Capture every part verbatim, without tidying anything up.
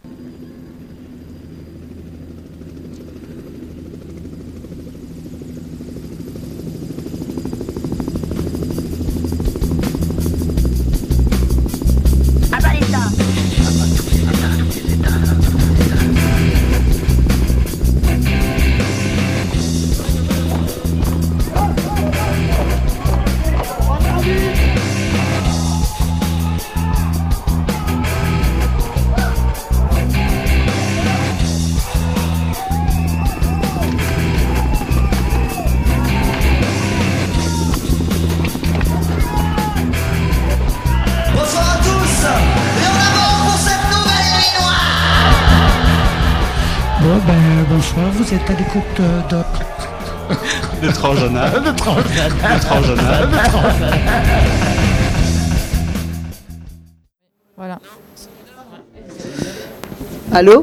Bonsoir, vous êtes à l'écoute de... De Transjana. De Transjana. De Transjana. De Transjana. Voilà. Allô ?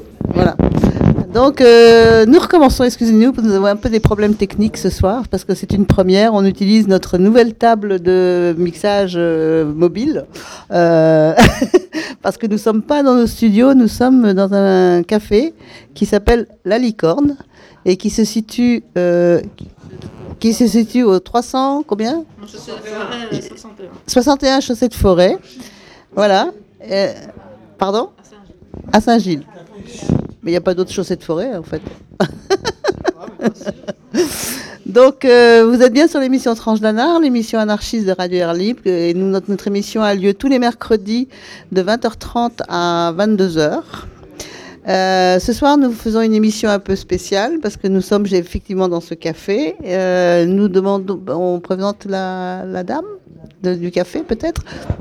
Voilà. Donc, euh, nous recommençons, excusez-nous, nous avons un peu des problèmes techniques ce soir, parce que c'est une première. On utilise notre nouvelle table de mixage euh, mobile, euh, parce que nous ne sommes pas dans nos studios, nous sommes dans un café qui s'appelle La Licorne, et qui se situe, euh, qui se situe au trois cents, combien ? soixante et un chaussée de Forêt. Voilà. Euh, pardon ? À Saint-Gilles. Mais il n'y a pas d'autres chaussées de forêt, en fait. Donc, euh, vous êtes bien sur l'émission Tranche d'Anard, l'émission anarchiste de Radio Air Libre. Et nous, notre, notre émission a lieu tous les mercredis de vingt heures trente à vingt-deux heures. Euh, ce soir, nous faisons une émission un peu spéciale parce que nous sommes effectivement dans ce café. Euh, nous demandons, on présente la, la dame de, du café, peut-être.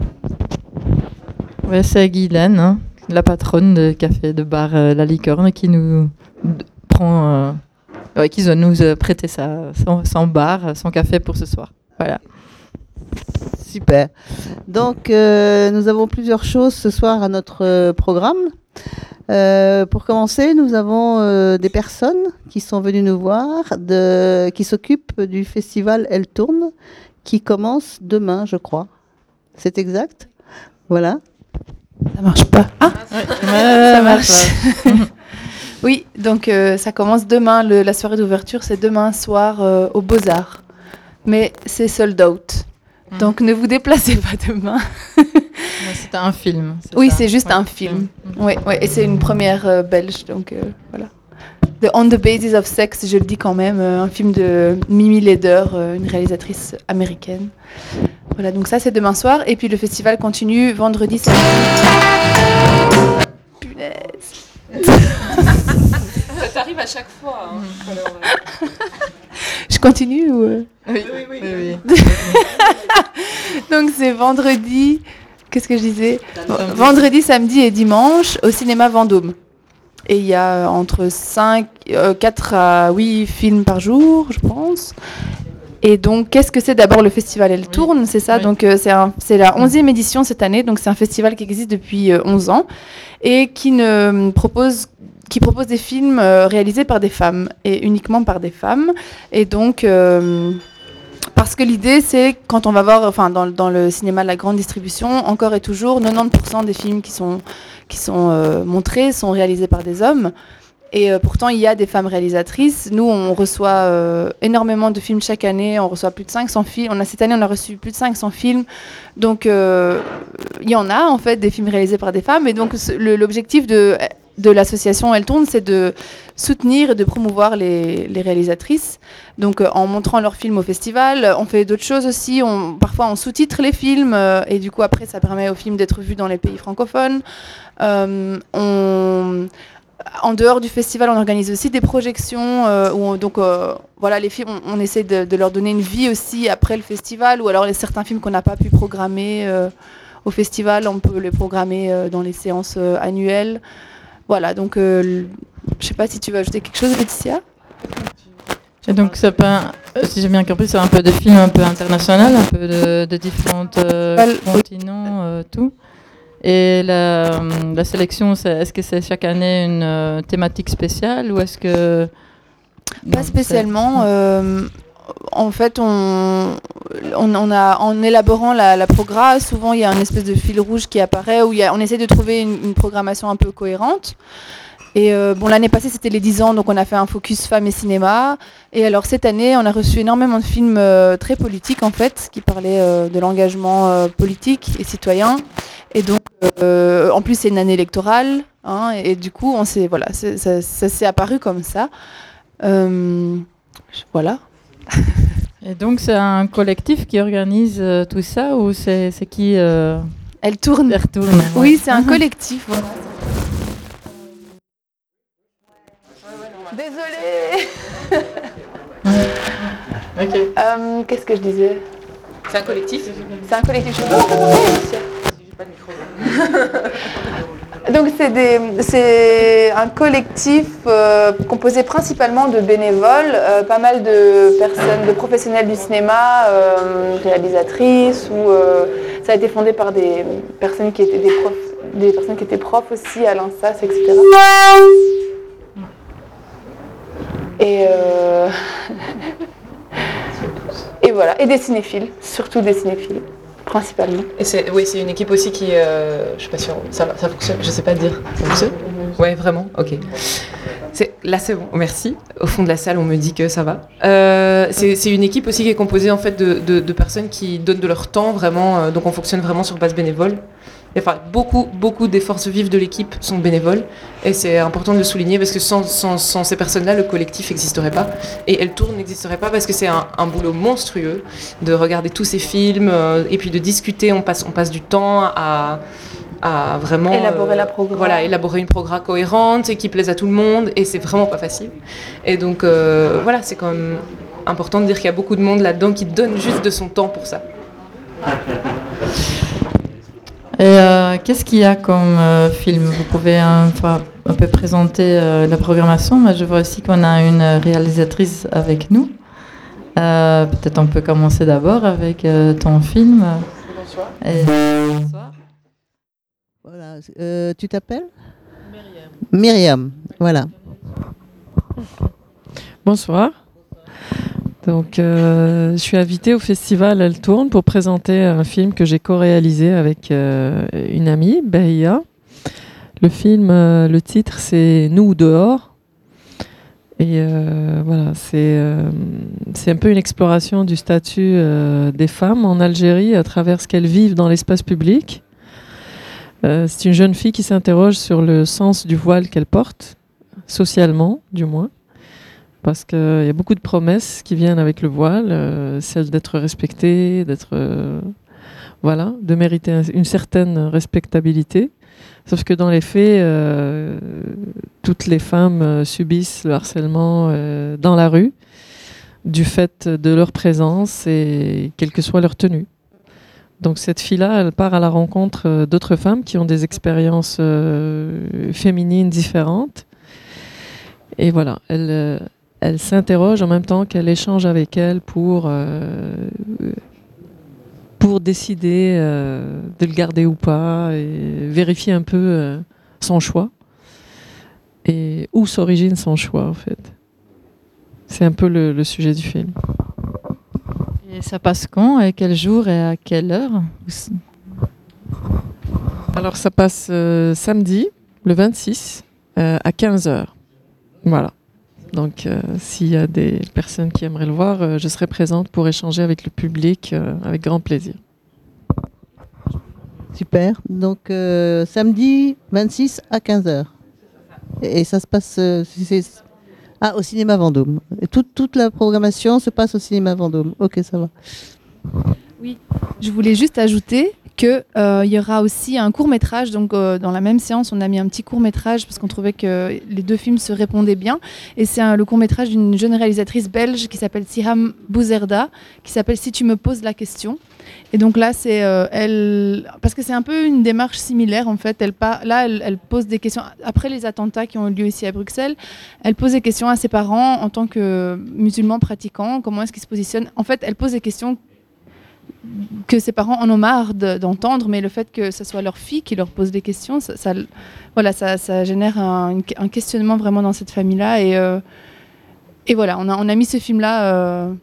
Ouais, c'est Guylaine, hein, la patronne de café de bar euh, La Licorne, qui nous d- prend, euh, ouais, qui va nous euh, prêter sa, son, son bar, son café pour ce soir. Voilà. Super. Donc, euh, nous avons plusieurs choses ce soir à notre euh, programme. Euh, pour commencer, nous avons euh, des personnes qui sont venues nous voir, de, qui s'occupent du festival Elle Tourne, qui commence demain, je crois. C'est exact ? Voilà. Ça marche pas. Ah, Ouais, ça marche. Oui, donc euh, ça commence demain. Le, la soirée d'ouverture, c'est demain soir euh, au Beaux-Arts. Mais c'est sold out. Mm. Donc ne vous déplacez pas demain. C'est un film. C'est Oui, ça. c'est juste Ouais. un film. Mm. Ouais, ouais, et c'est une première euh, belge. Donc euh, voilà. The On the Basis of Sex, je le dis quand même, euh, un film de Mimi Leder, euh, une réalisatrice américaine. Voilà, donc ça c'est demain soir. Et puis le festival continue vendredi, samedi. Punaise. Ça t'arrive à chaque fois. Hein. Alors, euh... Je continue ou euh... Oui, oui, oui. oui, oui. Donc c'est vendredi. Qu'est-ce que je disais ? Vendredi, samedi et dimanche au cinéma Vendôme. Et il y a entre cinq, euh, quatre à huit films par jour, je pense. Et donc, qu'est-ce que c'est ? D'abord, le festival Elle Tourne, oui. c'est ça. Oui. Donc, euh, c'est, un, c'est la onzième édition cette année. Donc, c'est un festival qui existe depuis euh, onze ans et qui, ne propose, qui propose des films euh, réalisés par des femmes et uniquement par des femmes. Et donc... Euh, Parce que l'idée, c'est quand on va voir, enfin, dans, dans le cinéma de la grande distribution, encore et toujours, quatre-vingt-dix pour cent des films qui sont, qui sont euh, montrés sont réalisés par des hommes. Et euh, pourtant, il y a des femmes réalisatrices. Nous, on reçoit euh, énormément de films chaque année. On reçoit plus de cinq cents films. On a, cette année, on a reçu plus de cinq cents films. Donc, euh, il y en a, en fait, des films réalisés par des femmes. Et donc, le, l'objectif de... de l'association Elle Tourne, c'est de soutenir et de promouvoir les, les réalisatrices. Donc, euh, en montrant leurs films au festival, on fait d'autres choses aussi. On, parfois, on sous-titre les films euh, et du coup, après, ça permet aux films d'être vus dans les pays francophones. Euh, on, en dehors du festival, on organise aussi des projections euh, où on, donc, euh, voilà, les films, on, on essaie de, de leur donner une vie aussi après le festival, ou alors les, certains films qu'on n'a pas pu programmer euh, au festival, on peut les programmer euh, dans les séances euh, annuelles. Voilà, donc euh, je sais pas si tu veux ajouter quelque chose, Laetitia. Et donc, c'est pas, si j'ai bien compris, c'est un peu des films un peu internationaux, un peu de, de différents euh, continents, euh, tout. Et la, la sélection, c'est, est-ce que c'est chaque année une euh, thématique spéciale ou est-ce que... Pas non, spécialement. Euh, en fait, on, on, on a, en élaborant la, la programme, souvent il y a un espèce de fil rouge qui apparaît où il y a, on essaie de trouver une, une programmation un peu cohérente. Et euh, bon, l'année passée, c'était les dix ans, donc on a fait un focus femmes et cinéma. Et alors cette année, on a reçu énormément de films euh, très politiques, en fait, qui parlaient euh, de l'engagement euh, politique et citoyen. Et donc, euh, en plus, c'est une année électorale, hein, et, et du coup, on s'est, voilà, c'est, ça, ça s'est apparu comme ça. Euh, voilà. Et donc, c'est un collectif qui organise euh, tout ça ou c'est, c'est qui euh... Elle tourne. Elle retourne, ouais. Oui, c'est un collectif. Voilà. Désolée. Ok. Euh, qu'est-ce que je disais ? C'est un collectif. C'est un collectif. Je sais pas. Donc c'est, des, c'est un collectif euh, composé principalement de bénévoles, euh, pas mal de personnes, de professionnels du cinéma, euh, réalisatrices, ou euh, ça a été fondé par des personnes qui étaient des profs, des personnes qui étaient profs aussi à l'INSAS, et cetera. Et euh... et voilà, et des cinéphiles, surtout des cinéphiles. Principalement. Et c'est, oui, c'est une équipe aussi qui, euh, je suis pas sûre, ça, ça fonctionne, je sais pas dire, ça fonctionne ? Ouais, vraiment, ok. C'est, là c'est bon, merci. Au fond de la salle, on me dit que ça va. Euh, c'est, c'est une équipe aussi qui est composée en fait de, de, de personnes qui donnent de leur temps vraiment, euh, donc on fonctionne vraiment sur base bénévole. Enfin, beaucoup, beaucoup des forces vives de l'équipe sont bénévoles et c'est important de le souligner parce que sans, sans, sans ces personnes-là, le collectif n'existerait pas et Elle Tourne n'existerait pas parce que c'est un, un boulot monstrueux de regarder tous ces films euh, et puis de discuter. On passe, on passe du temps à, à vraiment élaborer euh, la programme. Voilà, élaborer une programme cohérente et qui plaise à tout le monde et c'est vraiment pas facile. Et donc euh, voilà, c'est quand même important de dire qu'il y a beaucoup de monde là-dedans qui donne juste de son temps pour ça. Et euh, qu'est-ce qu'il y a comme euh, film ? Vous pouvez un, un peu présenter euh, la programmation. Moi, je vois aussi qu'on a une réalisatrice avec nous. Euh, peut-être on peut commencer d'abord avec euh, ton film. Bonsoir. Et... Bonsoir. Voilà. Euh, tu t'appelles ? Myriam. Myriam, voilà. Bonsoir. Donc, euh, je suis invitée au festival Elle Tourne pour présenter un film que j'ai co-réalisé avec euh, une amie, Behia. Le film, euh, le titre, c'est Nous ou dehors. Et euh, voilà, c'est, euh, c'est un peu une exploration du statut euh, des femmes en Algérie à travers ce qu'elles vivent dans l'espace public. Euh, c'est une jeune fille qui s'interroge sur le sens du voile qu'elle porte, socialement du moins. Parce qu'il y a beaucoup de promesses qui viennent avec le voile, euh, celle d'être respectée, d'être, euh, voilà, de mériter un, une certaine respectabilité. Sauf que dans les faits, euh, toutes les femmes euh, subissent le harcèlement euh, dans la rue, du fait de leur présence et quelle que soit leur tenue. Donc cette fille-là, elle part à la rencontre euh, d'autres femmes qui ont des expériences euh, féminines différentes. Et voilà, elle... Euh, Elle s'interroge en même temps qu'elle échange avec elle pour, euh, pour décider euh, de le garder ou pas et vérifier un peu euh, son choix et où s'origine son choix en fait. C'est un peu le, le sujet du film. Et ça passe quand ? Et quel jour et à quelle heure ? Alors ça passe euh, samedi, le vingt-six, euh, à quinze heures. Voilà. Donc, euh, s'il y a des personnes qui aimeraient le voir, euh, je serai présente pour échanger avec le public euh, avec grand plaisir. Super. Donc, euh, samedi vingt-six à quinze heures. Et, et ça se passe euh, c'est, ah, au cinéma Vendôme. Et toute, toute la programmation se passe au cinéma Vendôme. Ok, ça va. Oui, je voulais juste ajouter qu'il euh, y aura aussi un court-métrage. Donc, euh, dans la même séance, on a mis un petit court-métrage parce qu'on trouvait que les deux films se répondaient bien. Et c'est un, le court-métrage d'une jeune réalisatrice belge qui s'appelle Siham Bouzerda, qui s'appelle Si tu me poses la question. Et donc là, c'est euh, elle, parce que c'est un peu une démarche similaire en fait. Elle pas, là, elle, elle pose des questions après les attentats qui ont eu lieu ici à Bruxelles. Elle pose des questions à ses parents en tant que musulmans pratiquants. Comment est-ce qu'ils se positionnent ? En fait, elle pose des questions que ses parents en ont marre de, d'entendre, mais le fait que ce soit leur fille qui leur pose des questions, ça, ça, voilà, ça, ça génère un, un questionnement vraiment dans cette famille-là. Et, euh, et voilà, on a, on a mis ce film-là euh,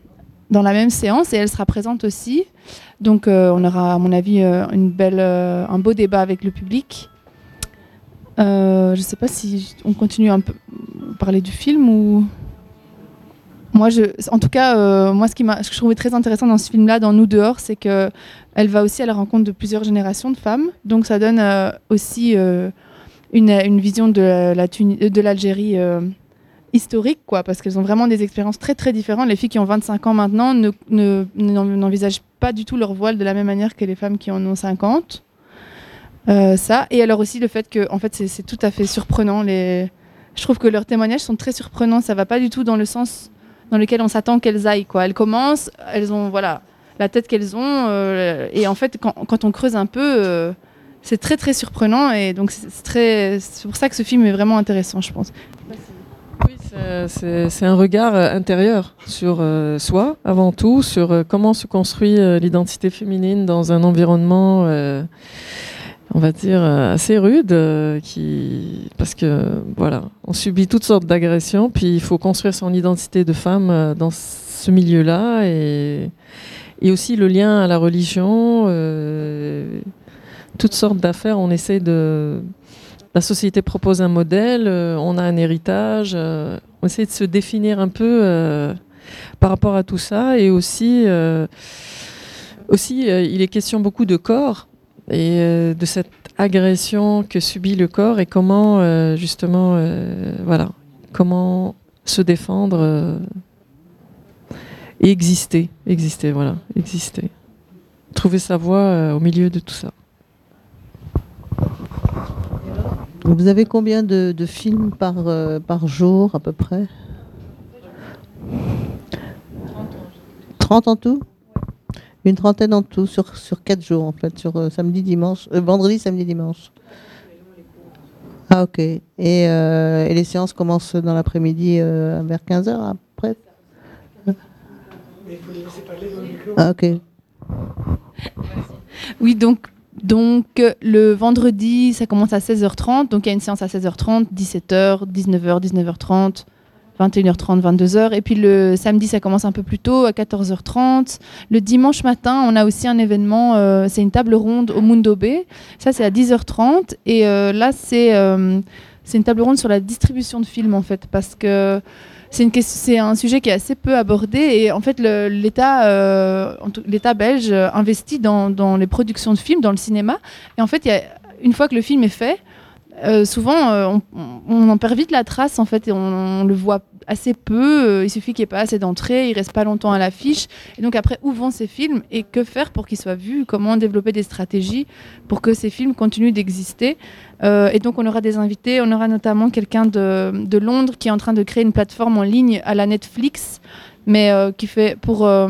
dans la même séance et elle sera présente aussi. Donc euh, on aura à mon avis euh, une belle, euh, un beau débat avec le public. Euh, je ne sais pas si on continue un peu à parler du film ou... Moi, je, en tout cas, euh, moi, ce, qui m'a, ce que je trouvais très intéressant dans ce film-là, dans Nous dehors, c'est qu'elle va aussi à la rencontre de plusieurs générations de femmes. Donc ça donne euh, aussi euh, une, une vision de, la, de l'Algérie euh, historique, quoi, parce qu'elles ont vraiment des expériences très très différentes. Les filles qui ont vingt-cinq ans maintenant ne, ne, n'envisagent pas du tout leur voile de la même manière que les femmes qui en ont cinquante. Euh, ça. Et alors aussi le fait que en fait, c'est, c'est tout à fait surprenant. Les... Je trouve que leurs témoignages sont très surprenants. Ça ne va pas du tout dans le sens dans lequel on s'attend qu'elles aillent, quoi. Elles commencent, elles ont voilà, la tête qu'elles ont. Euh, et en fait, quand, quand on creuse un peu, euh, c'est très très surprenant. Et donc c'est, c'est, très... c'est pour ça que ce film est vraiment intéressant, je pense. Oui, c'est, c'est, c'est un regard intérieur sur euh, soi, avant tout, sur euh, comment se construit euh, l'identité féminine dans un environnement, euh, on va dire, euh, assez rude, euh, qui... parce que, voilà, on subit toutes sortes d'agressions, puis il faut construire son identité de femme euh, dans ce milieu-là, et, et aussi le lien à la religion, euh, toutes sortes d'affaires, on essaie de... La société propose un modèle, euh, on a un héritage, euh, on essaie de se définir un peu euh, par rapport à tout ça. Et aussi, euh, aussi euh, il est question beaucoup de corps et euh, de cette agression que subit le corps et comment, euh, justement, euh, voilà, comment se défendre euh, et exister, exister, voilà, exister. Trouver sa voie euh, au milieu de tout ça. Vous avez combien de, de films par, euh, par jour à peu près ? trente en tout ? Une trentaine en tout, sur, sur quatre jours en fait, sur euh, samedi, dimanche, euh, vendredi, samedi, dimanche. Ah ok. Et, euh, et les séances commencent dans l'après-midi euh, vers quinze heures après ? Ah ok. Oui, donc... Donc, le vendredi, ça commence à seize heures trente. Donc, il y a une séance à seize heures trente, dix-sept heures, dix-neuf heures, dix-neuf heures trente, vingt et une heures trente, vingt-deux heures. Et puis, le samedi, ça commence un peu plus tôt, à quatorze heures trente. Le dimanche matin, on a aussi un événement, euh, c'est une table ronde au Mundo Bay. Ça, c'est à dix heures trente. Et euh, là, c'est, euh, c'est une table ronde sur la distribution de films, en fait, parce que... C'est, une question, c'est un sujet qui est assez peu abordé et en fait le, l'État, euh, l'État belge investit dans, dans les productions de films, dans le cinéma. Et en fait, y a, une fois que le film est fait, euh, souvent euh, on, on en perd vite la trace en fait et on, on le voit assez peu. Euh, il suffit qu'il n'y ait pas assez d'entrées, il reste pas longtemps à l'affiche. Et donc après, où vont ces films et que faire pour qu'ils soient vus ? Comment développer des stratégies pour que ces films continuent d'exister ? Euh, et donc on aura des invités, on aura notamment quelqu'un de, de Londres qui est en train de créer une plateforme en ligne à la Netflix, mais euh, qui fait pour, euh,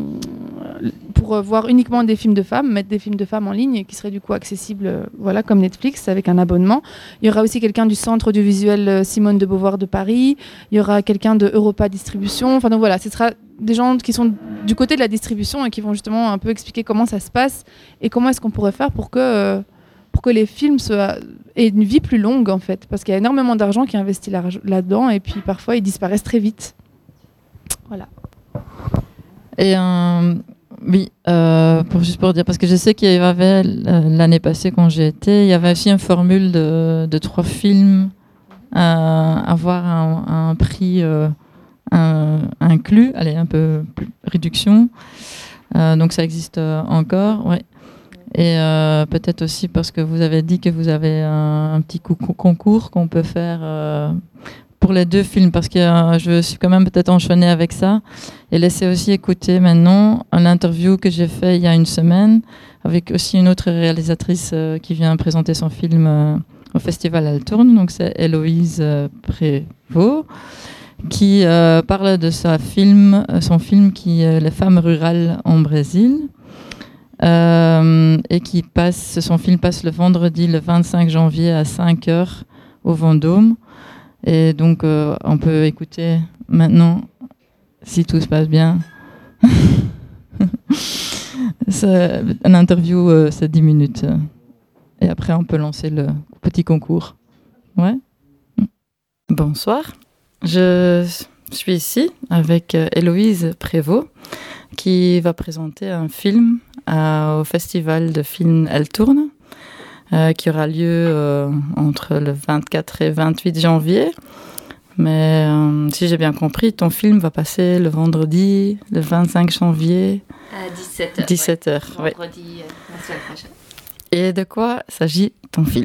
pour euh, voir uniquement des films de femmes, mettre des films de femmes en ligne, qui seraient du coup accessibles euh, voilà, comme Netflix, avec un abonnement. Il y aura aussi quelqu'un du Centre audiovisuel Simone de Beauvoir de Paris, il y aura quelqu'un de Europa Distribution, enfin donc voilà, ce sera des gens qui sont du côté de la distribution et qui vont justement un peu expliquer comment ça se passe et comment est-ce qu'on pourrait faire pour que... Euh, pour que les films soient, aient une vie plus longue en fait, parce qu'il y a énormément d'argent qui est investi là, là-dedans et puis parfois ils disparaissent très vite. Voilà. Et euh, oui, euh, pour, juste pour dire, parce que je sais qu'il y avait l'année passée quand j'y étais, il y avait aussi une formule de, de trois films à avoir un, un prix euh, un, inclus, allez, un peu plus réduction. Euh, donc ça existe encore, ouais. Et euh, peut-être aussi parce que vous avez dit que vous avez un, un petit coup, concours qu'on peut faire euh, pour les deux films, parce que euh, je suis quand même peut-être enchaînée avec ça. Et laissez aussi écouter maintenant une interview que j'ai fait il y a une semaine avec aussi une autre réalisatrice euh, qui vient présenter son film euh, au festival Elle Tourne. Donc c'est Héloïse euh, Prévost qui euh, parle de sa film, son film qui est Les femmes rurales en Brésil. Euh, et qui passe, son film passe le vendredi le vingt-cinq janvier à cinq heures au Vendôme. Et donc euh, on peut écouter maintenant, si tout se passe bien. C'est une interview, euh, c'est dix minutes. Et après on peut lancer le petit concours. Ouais. Bonsoir, je suis ici avec Héloïse Prévost, qui va présenter un film euh, au festival de films Elle Tourne, euh, qui aura lieu euh, entre le vingt-quatre et vingt-huit janvier. Mais euh, si j'ai bien compris, ton film va passer le vendredi, le vingt-cinq janvier. À dix-sept heures. dix-sept heures, ouais. oui. Vendredi, euh, la semaine prochaine. Et de quoi s'agit ton film ?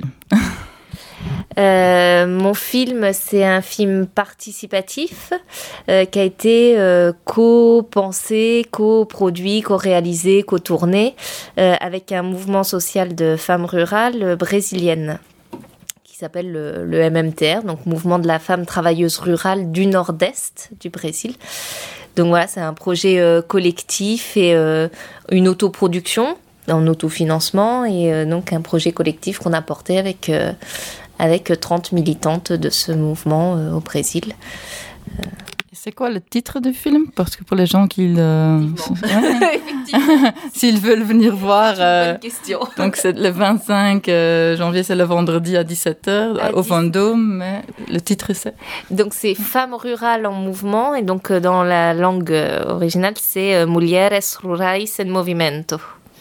Euh, mon film, c'est un film participatif euh, qui a été euh, co-pensé, co-produit, co-réalisé, co-tourné euh, avec un mouvement social de femmes rurales euh, brésiliennes qui s'appelle le, le M M T R, donc Mouvement de la femme travailleuse rurale du nord-est du Brésil. Donc voilà, c'est un projet euh, collectif et euh, une autoproduction en autofinancement et euh, donc un projet collectif qu'on a porté avec... Euh, avec trente militantes de ce mouvement euh, au Brésil. Euh... C'est quoi le titre du film ? Parce que pour les gens qui le... Effectivement. S'ils veulent venir voir... C'est une euh... bonne question. Donc c'est le vingt-cinq janvier, c'est le vendredi à dix-sept heures à au Vendôme, mais le titre c'est... Donc c'est Femmes rurales en mouvement, et donc euh, dans la langue euh, originale, c'est euh, Mulheres Rurais en Movimento.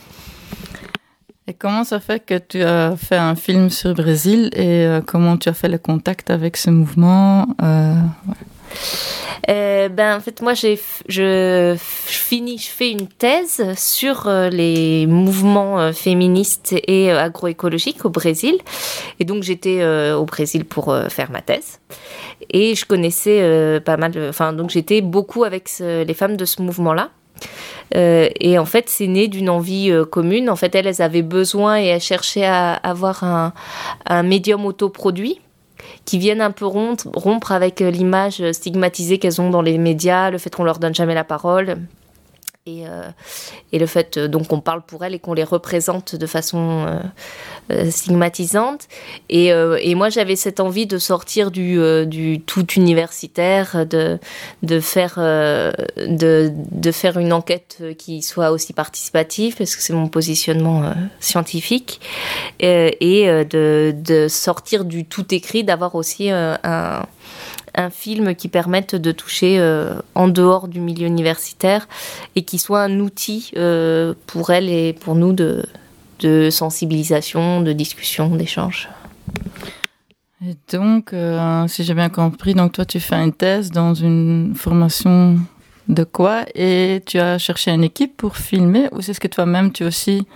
Et comment ça fait que tu as fait un film sur le Brésil et euh, comment tu as fait le contact avec ce mouvement euh, ouais. euh, ben, en fait, moi, j'ai, je, je finis, je fais une thèse sur euh, les mouvements euh, féministes et euh, agroécologiques au Brésil. Et donc, j'étais euh, au Brésil pour euh, faire ma thèse. Et je connaissais euh, pas mal... Enfin, donc, j'étais beaucoup avec ce, les femmes de ce mouvement-là. Euh, et en fait, c'est né d'une envie euh, commune. En fait, elles, elles avaient besoin et elles cherchaient à avoir un, un médium autoproduit qui vienne un peu rompre, rompre avec euh, l'image stigmatisée qu'elles ont dans les médias, le fait qu'on leur donne jamais la parole. Et, euh, et le fait euh, donc qu'on parle pour elles et qu'on les représente de façon euh, euh, stigmatisante. Et, euh, et moi, j'avais cette envie de sortir du, euh, du tout universitaire, de, de, faire, euh, de, de faire une enquête qui soit aussi participative, parce que c'est mon positionnement euh, scientifique, et, et euh, de, de sortir du tout écrit, d'avoir aussi euh, un... un film qui permette de toucher euh, en dehors du milieu universitaire et qui soit un outil euh, pour elles et pour nous de, de sensibilisation, de discussion, d'échange. Et donc, euh, si j'ai bien compris, donc toi tu fais une thèse dans une formation de quoi et tu as cherché une équipe pour filmer ou c'est ce que toi-même tu aussi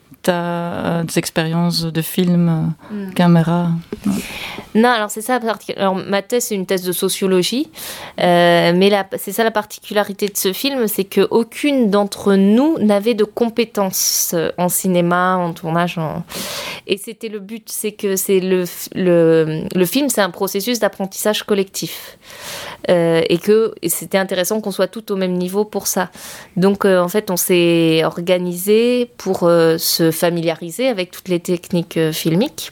as des expériences de film, mmh. caméra non. non, alors c'est ça. Alors, ma thèse, c'est une thèse de sociologie, euh, mais la, c'est ça la particularité de ce film, c'est qu'aucune d'entre nous n'avait de compétences en cinéma, en tournage. En... Et c'était le but, c'est que c'est le, le, le film, c'est un processus d'apprentissage collectif. Euh, et que et c'était intéressant qu'on soit tous au même niveau pour ça. Donc, euh, en fait, on s'est organisé pour euh, se familiariser avec toutes les techniques euh, filmiques,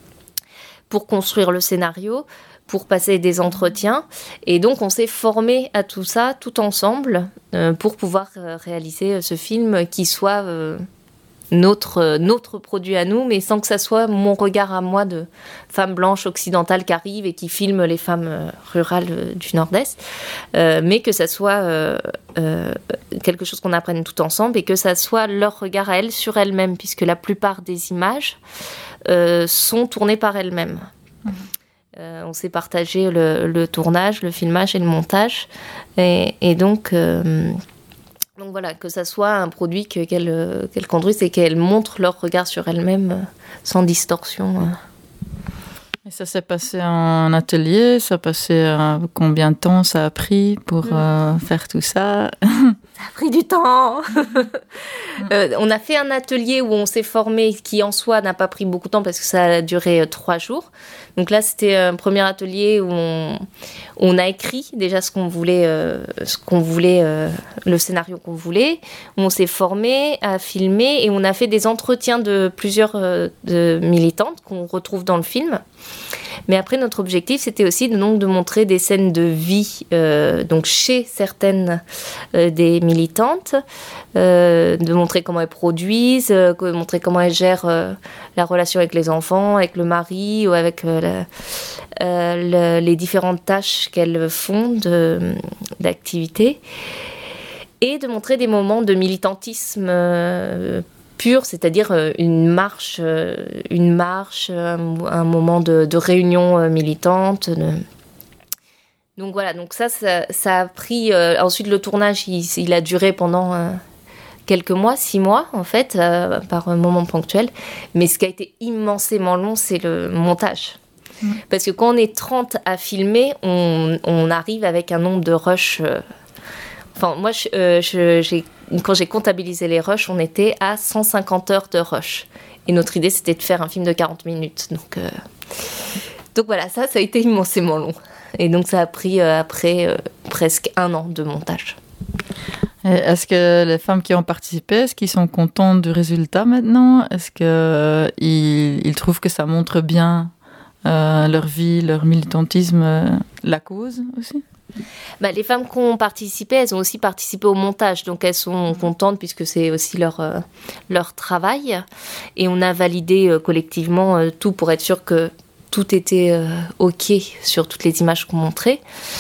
pour construire le scénario, pour passer des entretiens. Et donc, on s'est formé à tout ça, tout ensemble, euh, pour pouvoir euh, réaliser euh, ce film qui soit euh, notre, euh, notre produit à nous, mais sans que ça soit mon regard à moi de femme blanche occidentale qui arrive et qui filme les femmes euh, rurales euh, du Nord-Est, euh, mais que ça soit euh, euh, quelque chose qu'on apprenne tout ensemble et que ça soit leur regard à elles sur elles-mêmes, puisque la plupart des images euh, sont tournées par elles-mêmes. Mmh. Euh, on s'est partagé le, le tournage, le filmage et le montage. Et, et donc, euh, donc voilà, que ça soit un produit que, qu'elles, qu'elles conduisent et qu'elles montrent leur regard sur elles-mêmes euh, sans distorsion. Et ça s'est passé en atelier, ça a passé euh, combien de temps ça a pris pour euh, faire tout ça? Ça a pris du temps. euh, on a fait un atelier où on s'est formé, qui en soi n'a pas pris beaucoup de temps parce que ça a duré euh, trois jours. Donc là, c'était un premier atelier où on, on a écrit déjà ce qu'on voulait, euh, ce qu'on voulait, euh, le scénario qu'on voulait. On s'est formé à filmer et on a fait des entretiens de plusieurs euh, de militantes qu'on retrouve dans le film. Mais après, notre objectif, c'était aussi de, donc, de montrer des scènes de vie euh, donc chez certaines euh, des militantes, euh, de montrer comment elles produisent, euh, de montrer comment elles gèrent euh, la relation avec les enfants, avec le mari ou avec euh, la, euh, le, les différentes tâches qu'elles font de, d'activité. et de montrer des moments de militantisme euh, pur, c'est-à-dire euh, une marche, euh, une marche, un, un moment de, de réunion euh, militante. De... Donc voilà, donc ça, ça, ça a pris. Euh, ensuite, le tournage, il, il a duré pendant euh, quelques mois, six mois en fait, euh, par moment ponctuel. Mais ce qui a été immensément long, c'est le montage. Mmh. Parce que quand on est trente à filmer, on, on arrive avec un nombre de rushs. Euh, enfin, moi, je, euh, je, j'ai, quand j'ai comptabilisé les rushs, on était à cent cinquante heures de rush. Et notre idée, c'était de faire un film de quarante minutes. Donc, euh, donc voilà, ça, ça a été immensément long. Et donc, ça a pris euh, après euh, presque un an de montage. Et est-ce que les femmes qui ont participé, est-ce qu'ils sont contents du résultat maintenant ? Est-ce qu'ils euh, ils trouvent que ça montre bien euh, leur vie, leur militantisme, euh, la cause aussi ? Bah, les femmes qui ont participé, elles ont aussi participé au montage, donc elles sont contentes puisque c'est aussi leur, euh, leur travail. Et on a validé euh, collectivement euh, tout pour être sûr que tout était euh, OK sur toutes les images qu'on montrait.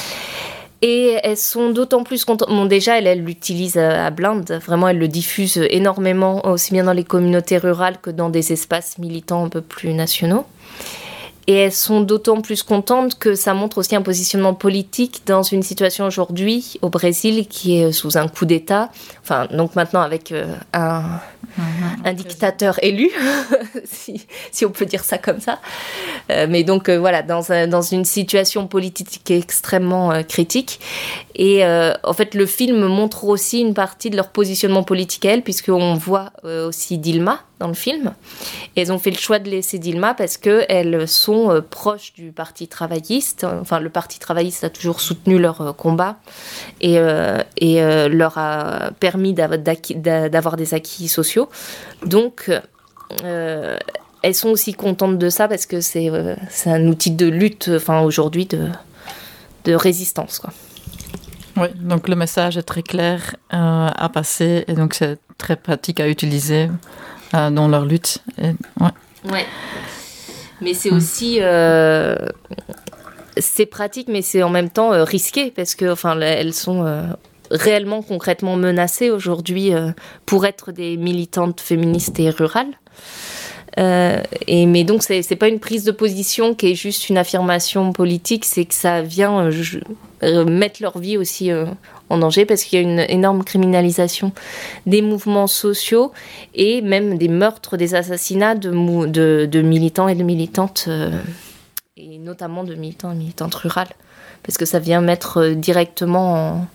Et elles sont d'autant plus contentes. Bon, déjà, elles, elles l'utilisent à blinde. Vraiment, elles le diffusent énormément, aussi bien dans les communautés rurales que dans des espaces militants un peu plus nationaux. Et elles sont d'autant plus contentes que ça montre aussi un positionnement politique dans une situation aujourd'hui au Brésil qui est sous un coup d'État. Enfin, donc maintenant avec euh, un, mmh, un dictateur élu, si, si on peut dire ça comme ça. Euh, mais donc euh, voilà, dans, un, dans une situation politique extrêmement euh, critique. Et euh, en fait, le film montre aussi une partie de leur positionnement politique à elles, puisqu'on voit euh, aussi Dilma dans le film. Et elles ont fait le choix de laisser Dilma parce qu'elles sont euh, proches du Parti travailliste. Enfin, le Parti travailliste a toujours soutenu leur euh, combat et, euh, et euh, leur a permis d'avoir, d'avoir des acquis sociaux. Donc, euh, elles sont aussi contentes de ça parce que c'est, euh, c'est un outil de lutte, enfin, aujourd'hui, de, de résistance, quoi. Oui, donc le message est très clair euh, à passer et donc c'est très pratique à utiliser euh, dans leur lutte. Et, ouais. Ouais. Mais c'est aussi euh, c'est pratique, mais c'est en même temps euh, risqué parce que enfin elles sont euh, réellement concrètement menacées aujourd'hui euh, pour être des militantes féministes et rurales. Euh, et mais donc c'est c'est pas une prise de position qui est juste une affirmation politique, c'est que ça vient euh, je, euh, mettre leur vie aussi euh, en danger parce qu'il y a une énorme criminalisation des mouvements sociaux et même des meurtres, des assassinats de mou- de, de militants et de militantes euh, et notamment de militants et militantes rurales parce que ça vient mettre euh, directement en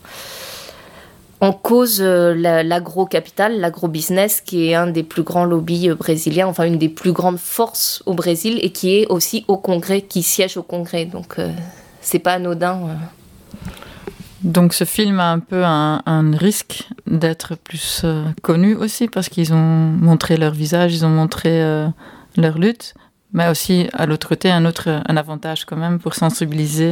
En cause euh, la, l'agro-capital, l'agro-business, qui est un des plus grands lobbies euh, brésiliens, enfin une des plus grandes forces au Brésil, et qui est aussi au Congrès, qui siège au Congrès. Donc, euh, c'est pas anodin. Euh. Donc, ce film a un peu un, un risque d'être plus euh, connu aussi, parce qu'ils ont montré leur visage, ils ont montré euh, leur lutte, mais aussi, à l'autre côté, un autre un avantage quand même pour sensibiliser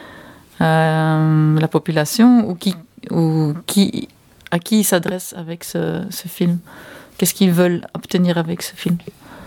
euh, la population, ou qui ou qui, à qui ils s'adressent avec ce, ce film ? Qu'est-ce qu'ils veulent obtenir avec ce film ?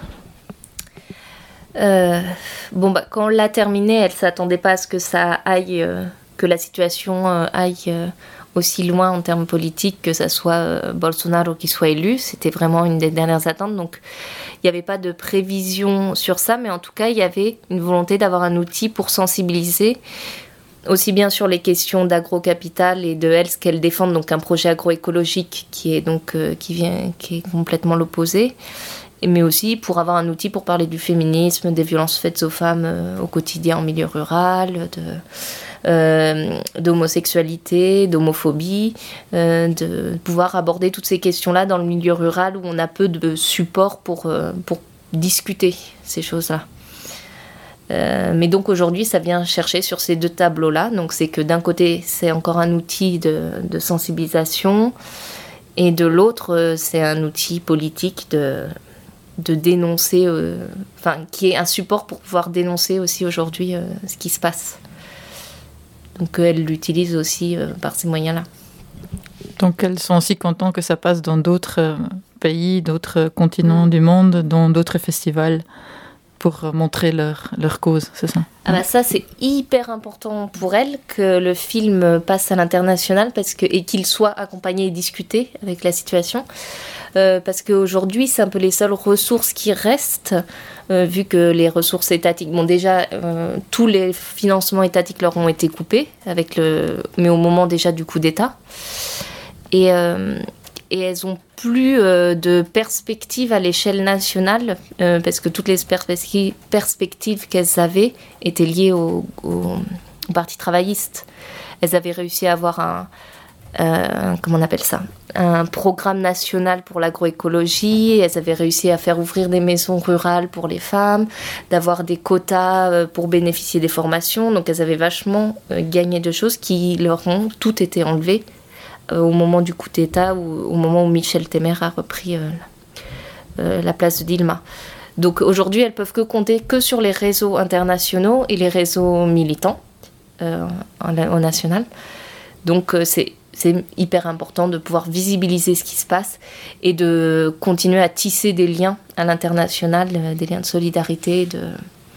euh, Bon, bah, quand on l'a terminé, elle ne s'attendait pas à ce que ça aille, euh, que la situation euh, aille euh, aussi loin en termes politiques, que ça soit euh, Bolsonaro qui soit élu. C'était vraiment une des dernières attentes. Donc, il n'y avait pas de prévision sur ça, mais en tout cas, il y avait une volonté d'avoir un outil pour sensibiliser aussi bien sur les questions d'agro-capital et de elles, ce qu'elles défendent, donc un projet agroécologique qui est donc euh, qui vient qui est complètement l'opposé, mais aussi pour avoir un outil pour parler du féminisme, des violences faites aux femmes euh, au quotidien en milieu rural, de euh, d'homosexualité, d'homophobie, euh, de pouvoir aborder toutes ces questions-là dans le milieu rural où on a peu de support pour euh, pour discuter ces choses-là. Euh, mais donc aujourd'hui, ça vient chercher sur ces deux tableaux-là. Donc c'est que d'un côté, c'est encore un outil de, de sensibilisation, et de l'autre, euh, c'est un outil politique de, de dénoncer, euh, enfin, qui est un support pour pouvoir dénoncer aussi aujourd'hui euh, ce qui se passe. Donc euh, elle l'utilise aussi euh, par ces moyens-là. Donc elles sont aussi contentes que ça passe dans d'autres pays, d'autres continents du monde, dans d'autres festivals, pour montrer leur, leur cause, c'est ça? Ah bah ça, c'est hyper important pour elle que le film passe à l'international parce que, et qu'il soit accompagné et discuté avec la situation. Euh, parce qu'aujourd'hui, c'est un peu les seules ressources qui restent, euh, vu que les ressources étatiques... Bon, déjà, euh, tous les financements étatiques leur ont été coupés, avec le, mais au moment déjà du coup d'État. Et... Euh, Et elles n'ont plus euh, de perspectives à l'échelle nationale, euh, parce que toutes les perspe- perspectives qu'elles avaient étaient liées au, au, au Parti travailliste. Elles avaient réussi à avoir un, euh, comment on appelle ça, un programme national pour l'agroécologie. Elles avaient réussi à faire ouvrir des maisons rurales pour les femmes, d'avoir des quotas euh, pour bénéficier des formations. Donc elles avaient vachement euh, gagné de choses qui leur ont toutes été enlevées au moment du coup d'État ou au moment où Michel Temer a repris euh, euh, la place de Dilma. Donc aujourd'hui, elles peuvent que compter que sur les réseaux internationaux et les réseaux militants euh, au national. Donc euh, c'est, c'est hyper important de pouvoir visibiliser ce qui se passe et de continuer à tisser des liens à l'international, euh, des liens de solidarité de,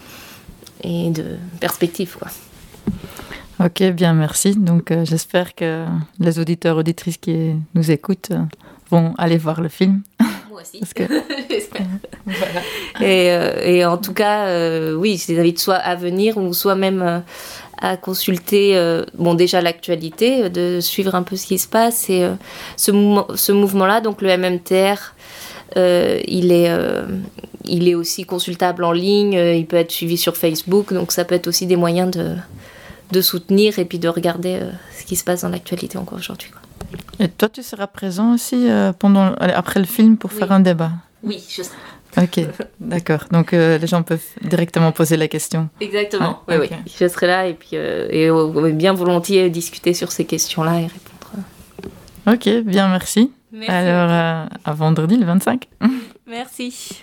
et de perspective, quoi. Ok, bien, merci. Donc, euh, j'espère que les auditeurs, auditrices qui nous écoutent euh, vont aller voir le film. Moi aussi, Parce que... j'espère. Voilà. Et, euh, et en tout cas, euh, oui, je les invite soit à venir ou soit même euh, à consulter, euh, bon, déjà l'actualité, euh, de suivre un peu ce qui se passe. Et euh, ce, mou- ce mouvement-là, donc le M M T R, euh, il est... Euh, il est aussi consultable en ligne, euh, il peut être suivi sur Facebook, donc ça peut être aussi des moyens de... de soutenir et puis de regarder euh, ce qui se passe dans l'actualité encore aujourd'hui, quoi. Et toi, tu seras présent aussi euh, pendant, après le film pour Oui. faire un débat? Oui, je sais. Ok, d'accord. Donc, euh, les gens peuvent directement poser la question. Exactement, Ah, oui, ok. oui. Je serai là et puis euh, et, euh, bien volontiers discuter sur ces questions-là et répondre. Ok, bien, merci. Merci. Alors, euh, à vendredi, le vingt-cinq. Merci.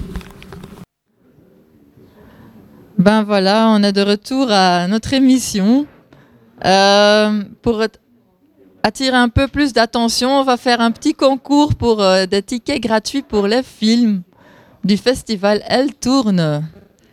Ben voilà, on est de retour à notre émission. Euh, pour attirer un peu plus d'attention, on va faire un petit concours pour euh, des tickets gratuits pour les films du festival Elle Tourne.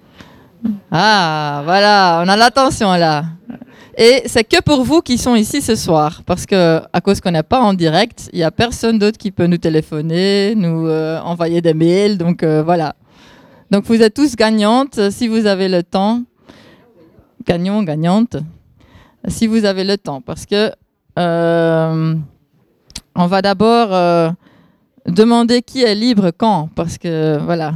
Ah, voilà, on a l'attention là. Et c'est que pour vous qui sont ici ce soir, parce que à cause qu'on n'est pas en direct, il n'y a personne d'autre qui peut nous téléphoner, nous euh, envoyer des mails, donc euh, voilà. Donc vous êtes tous gagnantes si vous avez le temps. Gagnants, gagnantes. Si vous avez le temps. Parce que euh, on va d'abord euh, demander qui est libre quand. Parce que voilà.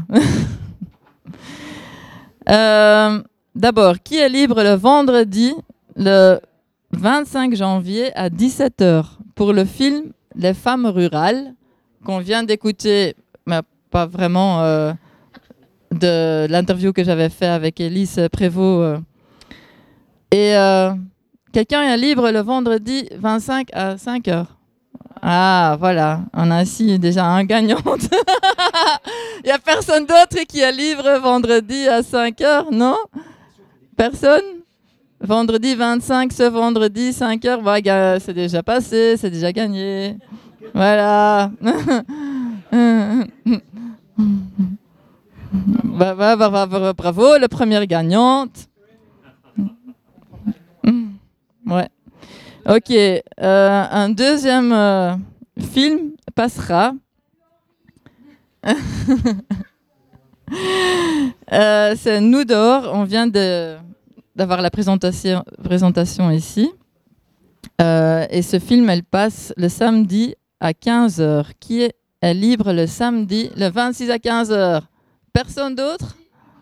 euh, d'abord, qui est libre le vendredi, le vingt-cinq janvier à dix-sept heures pour le film Les femmes rurales qu'on vient d'écouter, mais pas vraiment... Euh, de l'interview que j'avais fait avec Élise Prévost. Et euh, quelqu'un est libre le vendredi vingt-cinq à cinq heures. Ah, voilà. On a ici déjà un gagnant. Il n'y a personne d'autre qui est libre vendredi à cinq heures, non? Personne? Vendredi vingt-cinq, ce vendredi, cinq heures, bah, c'est déjà passé, c'est déjà gagné. Voilà. Bah, bah, bah, bah, bah, bravo, la première gagnante. Ouais. Ok. Euh, un deuxième euh, film passera. euh, c'est Nous dehors. On vient de, d'avoir la présentation, présentation ici. Euh, et ce film, elle passe le samedi à quinze heures. Qui est, est libre le samedi, le vingt-six à quinze heures? Personne d'autre?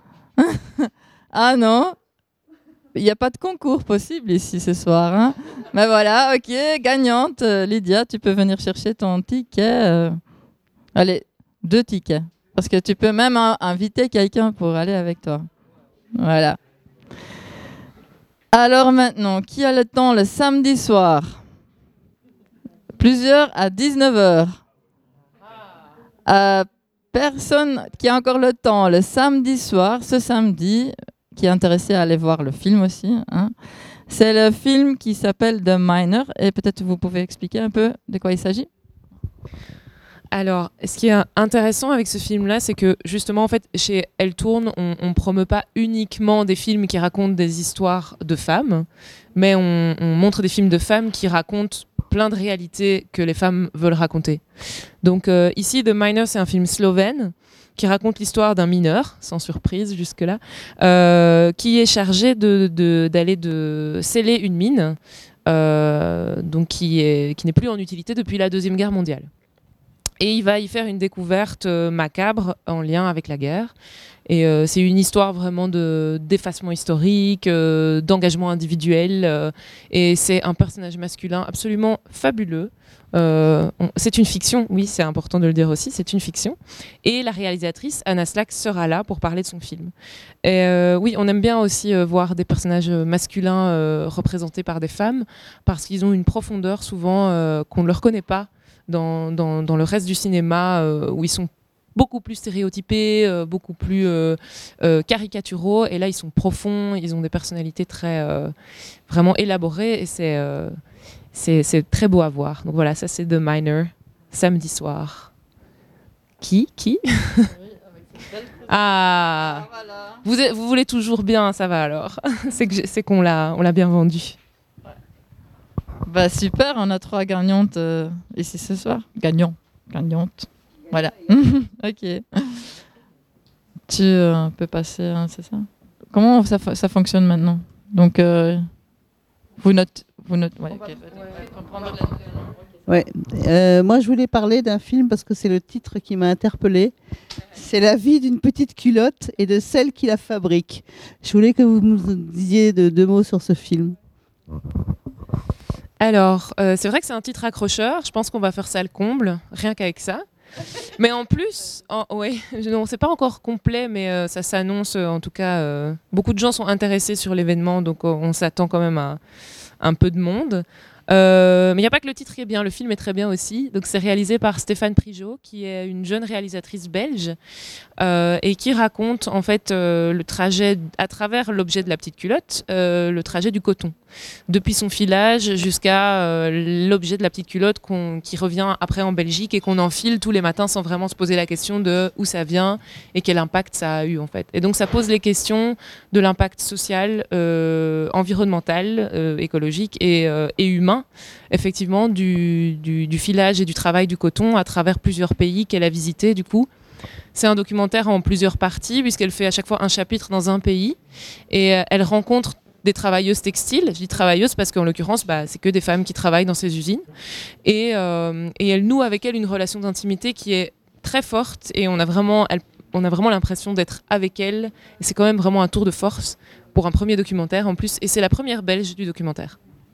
Ah non, il n'y a pas de concours possible ici ce soir. Hein. Mais voilà, ok, gagnante. Euh, Lydia, tu peux venir chercher ton ticket. Euh... Allez, deux tickets. Parce que tu peux même hein, inviter quelqu'un pour aller avec toi. Voilà. Alors maintenant, qui a le temps le samedi soir? Plusieurs à dix-neuf heures. Euh, Personne qui a encore le temps le samedi soir, ce samedi, qui est intéressé à aller voir le film aussi. Hein. C'est le film qui s'appelle The Miner. Et peut-être vous pouvez expliquer un peu de quoi il s'agit? Alors, ce qui est intéressant avec ce film-là, c'est que justement, en fait, chez Elle Tourne, on, on promeut pas uniquement des films qui racontent des histoires de femmes, mais on, on montre des films de femmes qui racontent plein de réalités que les femmes veulent raconter. Donc euh, ici, The Miner, c'est un film slovène qui raconte l'histoire d'un mineur, sans surprise jusque-là, euh, qui est chargé de, de, d'aller de sceller une mine, euh, donc qui, est, qui n'est plus en utilité depuis la Deuxième Guerre mondiale. Et il va y faire une découverte euh, macabre en lien avec la guerre. Et euh, c'est une histoire vraiment de, d'effacement historique, euh, d'engagement individuel. Euh, et c'est un personnage masculin absolument fabuleux. Euh, on, c'est une fiction, oui, c'est important de le dire aussi, c'est une fiction. Et la réalisatrice, Anna Slack, sera là pour parler de son film. Et euh, oui, on aime bien aussi euh, voir des personnages masculins euh, représentés par des femmes, parce qu'ils ont une profondeur souvent euh, qu'on ne leur connaît pas dans, dans, dans le reste du cinéma, euh, où ils sont beaucoup plus stéréotypés, euh, beaucoup plus euh, euh, caricaturaux, et là ils sont profonds, ils ont des personnalités très euh, vraiment élaborées, et c'est, euh, c'est, c'est très beau à voir. Donc voilà, ça c'est The Miner, samedi soir. Qui Qui Ah, vous, êtes, vous voulez toujours bien, ça va alors. c'est, que c'est qu'on l'a, on l'a bien vendu. Bah super, on a trois gagnantes euh, ici ce soir. Gagnants, gagnantes. Voilà. Ok. Tu euh, peux passer, hein, c'est ça. Comment ça, ça fonctionne maintenant? Donc, euh, vous notez. Vous note, ouais, okay. Ouais. Euh, moi, je voulais parler d'un film parce que c'est le titre qui m'a interpellée. C'est La vie d'une petite culotte et de celle qui la fabrique. Je voulais que vous nous disiez de, deux mots sur ce film. Alors, euh, c'est vrai que c'est un titre accrocheur. Je pense qu'on va faire ça le comble, rien qu'avec ça. Mais en plus, en, ouais, non, c'est pas encore complet, mais euh, ça s'annonce. Euh, en tout cas, euh, beaucoup de gens sont intéressés sur l'événement, donc euh, on s'attend quand même à un peu de monde. Euh, mais il n'y a pas que le titre qui est bien, le film est très bien aussi. Donc c'est réalisé par Stéphane Prigeot, qui est une jeune réalisatrice belge euh, et qui raconte en fait euh, le trajet à travers l'objet de la petite culotte, euh, le trajet du coton, depuis son filage jusqu'à euh, l'objet de la petite culotte qu'on, qui revient après en Belgique et qu'on enfile tous les matins sans vraiment se poser la question de où ça vient et quel impact ça a eu en fait. Et donc ça pose les questions de l'impact social, euh, environnemental, euh, écologique et, euh, et humain, effectivement, du, du, du filage et du travail du coton à travers plusieurs pays qu'elle a visités du coup. C'est un documentaire en plusieurs parties puisqu'elle fait à chaque fois un chapitre dans un pays et euh, elle rencontre des travailleuses textiles. Je dis travailleuses parce qu'en l'occurrence, bah, c'est que des femmes qui travaillent dans ces usines. Et, euh, et elle noue avec elles une relation d'intimité qui est très forte et on a vraiment, elle, on a vraiment l'impression d'être avec elle. Et c'est quand même vraiment un tour de force pour un premier documentaire en plus. Et c'est la première belge du documentaire.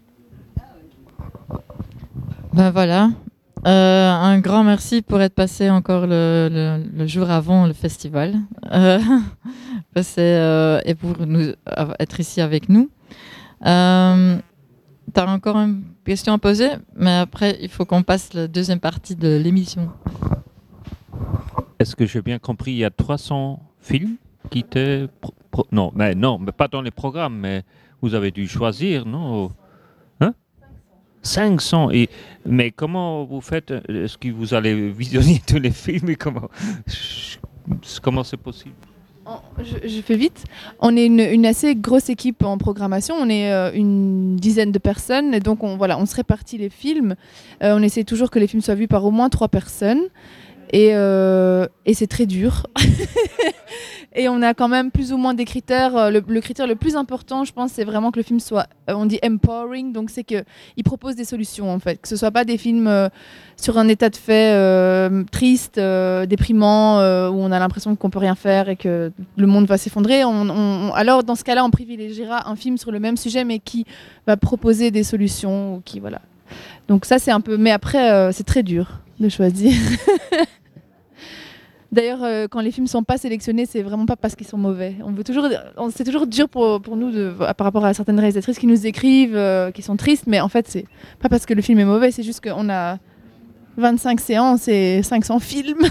Ben voilà. Euh, un grand merci pour être passé encore le, le, le jour avant le festival euh, passer, euh, et pour nous, être ici avec nous. Euh, tu as encore une question à poser, mais après, il faut qu'on passe la deuxième partie de l'émission. Est-ce que j'ai bien compris, il y a trois cents films qui étaient... Pro- pro- non, mais non, mais pas dans les programmes, mais vous avez dû choisir, non? Hein? cinq cents. Et, mais comment vous faites? Est-ce que vous allez visionner tous les films et comment, comment c'est possible? Je, je fais vite. On est une, une assez grosse équipe en programmation. On est euh, une dizaine de personnes. Et donc, on, voilà, on se répartit les films. Euh, on essaie toujours que les films soient vus par au moins trois personnes. Et, euh, et c'est très dur. Et on a quand même plus ou moins des critères. Le, le critère le plus important, je pense, c'est vraiment que le film soit, on dit empowering, donc c'est qu'il propose des solutions, en fait. Que ce ne soit pas des films euh, sur un état de fait euh, triste, euh, déprimant, euh, où on a l'impression qu'on ne peut rien faire et que le monde va s'effondrer. On, on, alors, dans ce cas-là, on privilégiera un film sur le même sujet, mais qui va proposer des solutions. Ou qui, voilà. Donc ça, c'est un peu... Mais après, euh, c'est très dur de choisir. D'ailleurs, euh, quand les films ne sont pas sélectionnés, c'est vraiment pas parce qu'ils sont mauvais. On veut toujours, on, c'est toujours dur pour, pour nous de, par rapport à certaines réalisatrices qui nous écrivent, euh, qui sont tristes, mais en fait, c'est pas parce que le film est mauvais, c'est juste qu'on a vingt-cinq séances et cinq cents films.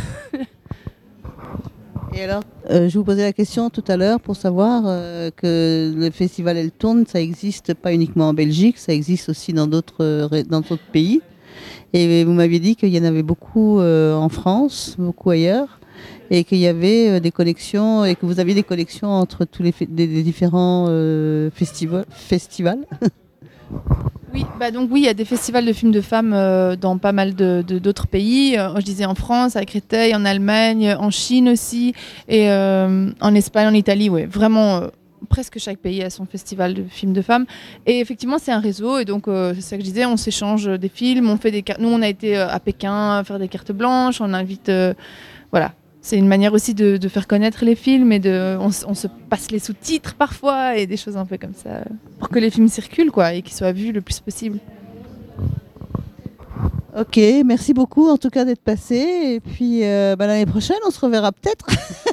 Et alors, euh, je vous posais la question tout à l'heure pour savoir euh, que le festival Elle Tourne, ça existe pas uniquement en Belgique, ça existe aussi dans d'autres, euh, dans d'autres pays. Et vous m'aviez dit qu'il y en avait beaucoup euh, en France, beaucoup ailleurs, et qu'il y avait euh, des collections, et que vous aviez des collections entre tous les, f- des, des différents euh, festivals. festivals. Oui, bah donc oui, il y a des festivals de films de femmes euh, dans pas mal de, de- d'autres pays. Euh, je disais en France, à Créteil, en Allemagne, en Chine aussi, et euh, en Espagne, en Italie, ouais, vraiment. Euh, presque chaque pays a son festival de films de femmes. Et effectivement, c'est un réseau. Et donc, euh, c'est ça que je disais, on s'échange des films. On fait des car- Nous, on a été euh, à Pékin faire des cartes blanches. On invite... euh, voilà. C'est une manière aussi de, de faire connaître les films. Et de, on, s- on se passe les sous-titres parfois. Et des choses un peu comme ça. Pour que les films circulent, quoi. Et qu'ils soient vus le plus possible. Ok, merci beaucoup en tout cas d'être passé. Et puis euh, bah, l'année prochaine, on se reverra peut-être.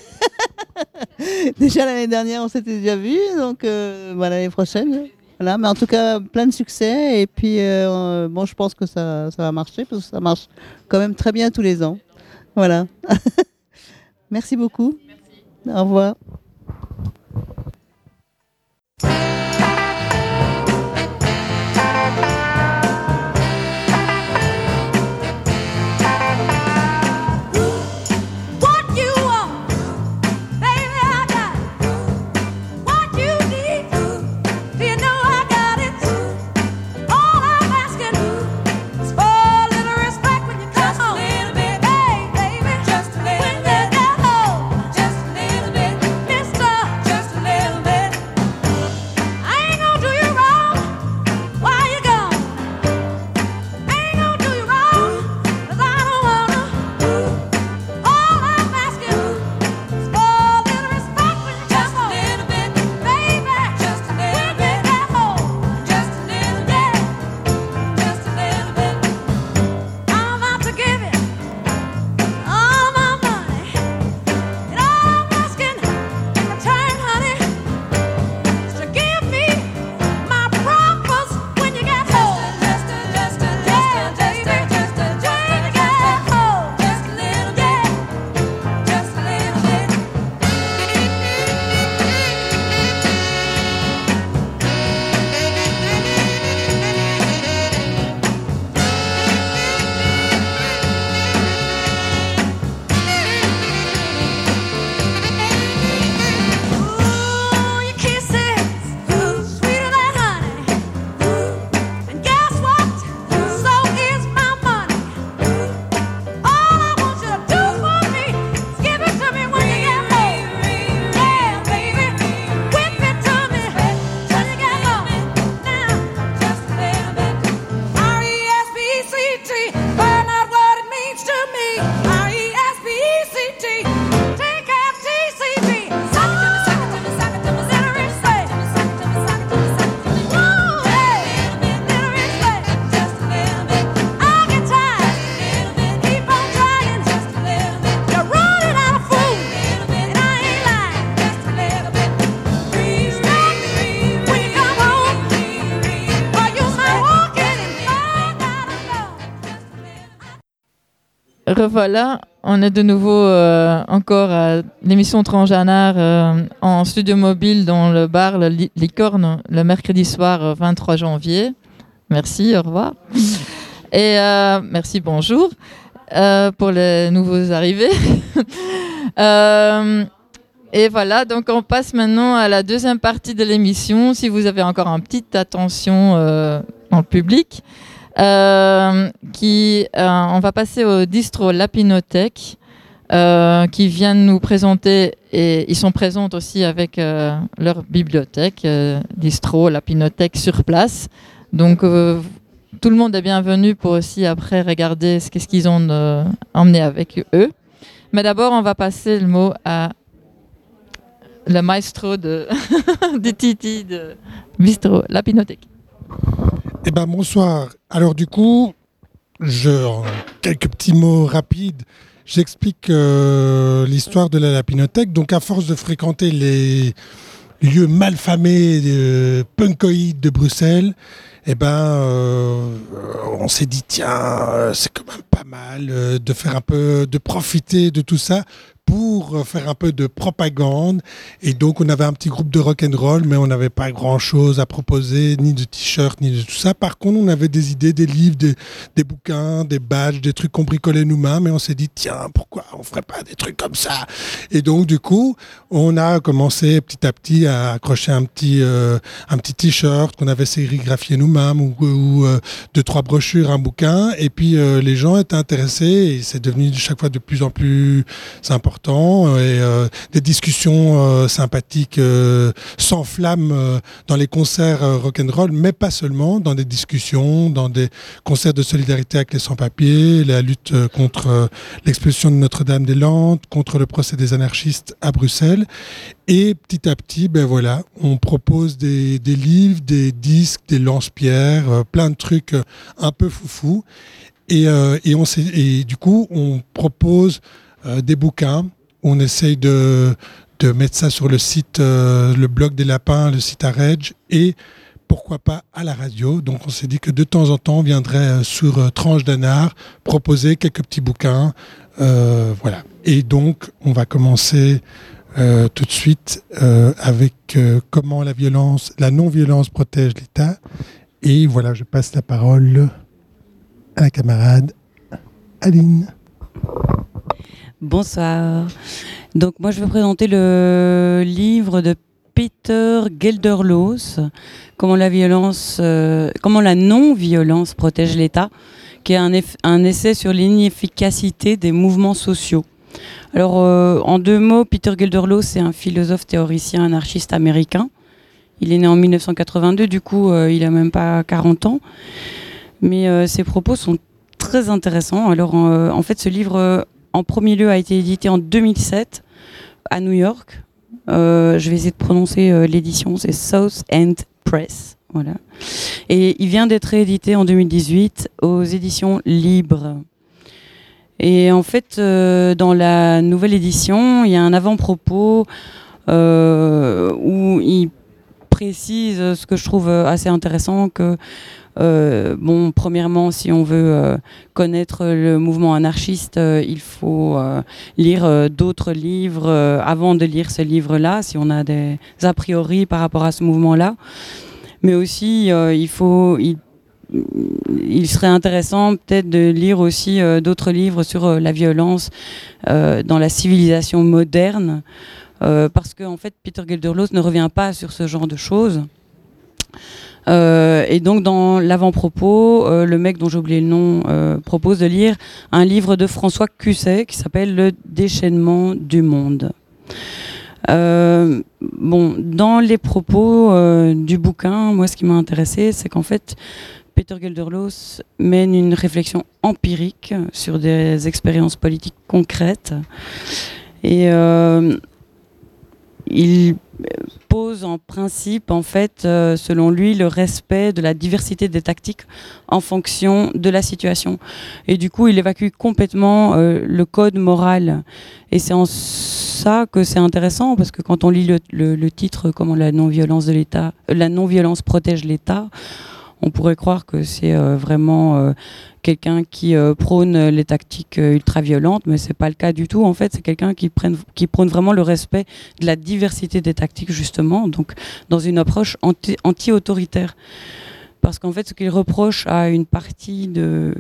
Déjà l'année dernière, on s'était déjà vu, donc euh, bah, l'année prochaine. Voilà, mais en tout cas, plein de succès. Et puis, euh, bon, je pense que ça, ça va marcher parce que ça marche quand même très bien tous les ans. Voilà. Merci beaucoup. Merci. Au revoir. What you want, baby, I got it. What you need, do you know I got it? All I'm asking is for a little respect when you come home. Just a little bit, hey, baby, just a little when bit. You get home, just a little bit, mister, just a little bit. I ain't gonna do you wrong while you're gone. I ain't gonna do you wrong 'cause I don't wanna. All I'm asking is for a little respect when you just come home. Just a little bit, baby, just a little bit. When you get home, just a little bit, just a little bit. I'm out to give you all my money, and all I'm asking in return, honey, is to give me my promise when you get home. Just a, just a, just a, just a, just a, just a, when you get home, just a little bit, just a little bit. Ooh, your kisses, sweeter than honey. And guess what? So is my money. All I want you to do for me is give it to me when you get home. Yeah, baby, whip it to me when you get home. Now, just a little bit. R E S P E C T, find out what it means to me. R E S P E C T, take F T C B. Suck it to me, suck it to me, suck it to me, little rich say. Suck it to me, suck it to me, suck it to me. Woo, hey, little rich say. Just a little bit. I'll get tired. Keep on trying. Just a little bit. You're running out of food, and I ain't lying. Just a little bit. Respect when you come home, or you might walk in and find out alone. Revoilà, on est de nouveau euh, encore à l'émission Transgenre euh, en studio mobile dans le bar Le Li- Licorne le mercredi soir euh, vingt-trois janvier. Merci, au revoir. Et euh, merci, bonjour euh, pour les nouveaux arrivés. Euh, et voilà, donc on passe maintenant à la deuxième partie de l'émission. Si vous avez encore une petite attention euh, dans le public. Euh, qui, euh, on va passer au distro Lapinothèque euh, qui viennent nous présenter et ils sont présents aussi avec euh, leur bibliothèque euh, distro Lapinothèque sur place. Donc euh, tout le monde est bienvenu pour aussi après regarder ce qu'est-ce qu'ils ont euh, emmené avec eux. Mais d'abord on va passer le mot à le maestro de, de Titi de Bistro Lapinothèque. Eh ben bonsoir. Alors du coup, je, en quelques petits mots rapides, j'explique euh, l'histoire de la Lapinothèque. Donc à force de fréquenter les lieux malfamés, euh, punkoïdes de Bruxelles, eh ben, euh, on s'est dit, tiens, euh, c'est quand même pas mal euh, de faire un peu, de profiter de tout ça pour euh, faire un peu de propagande. Et donc, on avait un petit groupe de rock'n'roll, mais on n'avait pas grand-chose à proposer, ni de t-shirts, ni de tout ça. Par contre, on avait des idées, des livres, des, des bouquins, des badges, des trucs qu'on bricolait nous-mêmes. Et on s'est dit, tiens, pourquoi on ferait pas des trucs comme ça? Et donc, du coup, on a commencé petit à petit à accrocher un petit, euh, un petit t-shirt qu'on avait sérigraphié nous-mêmes, ou, ou euh, deux, trois brochures, un bouquin. Et puis, euh, les gens étaient intéressés, et c'est devenu chaque fois de plus en plus important. Et euh, des discussions euh, sympathiques euh, s'enflamment euh, dans les concerts euh, rock'n'roll, mais pas seulement, dans des discussions, dans des concerts de solidarité avec les sans-papiers, la lutte euh, contre euh, l'expulsion de Notre-Dame-des-Landes, contre le procès des anarchistes à Bruxelles. Et petit à petit, ben voilà, on propose des, des livres, des disques, des lance-pierres, euh, plein de trucs euh, un peu foufou. Et, euh, et, on s'est- et du coup, on propose Euh, des bouquins. On essaye de, de mettre ça sur le site, euh, le blog des lapins, le site à Reg, et pourquoi pas à la radio. Donc on s'est dit que de temps en temps, on viendrait euh, sur euh, Tranche d'Anard proposer quelques petits bouquins. Euh, voilà. Et donc, on va commencer euh, tout de suite euh, avec euh, comment la violence, la non-violence protège l'État. Et voilà, je passe la parole à la camarade Aline. Bonsoir. Donc moi je vais présenter le livre de Peter Gelderloos, comment la violence, euh, comment la non-violence protège l'État, qui est un, eff- un essai sur l'inefficacité des mouvements sociaux. Alors euh, en deux mots, Peter Gelderloos c'est un philosophe théoricien anarchiste américain. Il est né en mille neuf cent quatre-vingt-deux, du coup euh, il a même pas quarante ans, mais euh, ses propos sont très intéressants. Alors euh, en fait ce livre euh, en premier lieu a été édité en deux mille sept à New York. Euh, je vais essayer de prononcer euh, l'édition, c'est South End Press. Voilà. Et il vient d'être réédité en deux mille dix-huit aux éditions Libres. Et en fait, euh, dans la nouvelle édition, il y a un avant-propos euh, où il précise ce que je trouve assez intéressant, que Euh, bon, premièrement, si on veut euh, connaître le mouvement anarchiste, euh, il faut euh, lire euh, d'autres livres euh, avant de lire ce livre-là, si on a des a priori par rapport à ce mouvement-là. Mais aussi, euh, il faut, il, il serait intéressant peut-être de lire aussi euh, d'autres livres sur euh, la violence euh, dans la civilisation moderne, euh, parce que en fait, Peter Gelderloos ne revient pas sur ce genre de choses. Euh, et donc dans l'avant-propos, euh, le mec dont j'ai oublié le nom euh, propose de lire un livre de François Cusset qui s'appelle Le déchaînement du monde. Euh, bon, dans les propos euh, du bouquin, moi ce qui m'a intéressé, c'est qu'en fait Peter Gelderloos mène une réflexion empirique sur des expériences politiques concrètes et euh, il pose en principe, en fait, euh, selon lui, le respect de la diversité des tactiques en fonction de la situation. Et du coup, il évacue complètement euh, le code moral. Et c'est en ça que c'est intéressant, parce que quand on lit le, le, le titre « Comment la non-violence de l'État, euh, la non-violence protège l'État », on pourrait croire que c'est euh, vraiment euh, quelqu'un qui euh, prône les tactiques euh, ultra-violentes, mais c'est pas le cas du tout. En fait, c'est quelqu'un qui, prenne, qui prône vraiment le respect de la diversité des tactiques, justement, donc dans une approche anti, anti-autoritaire. Parce qu'en fait, ce qu'il reproche à une partie de,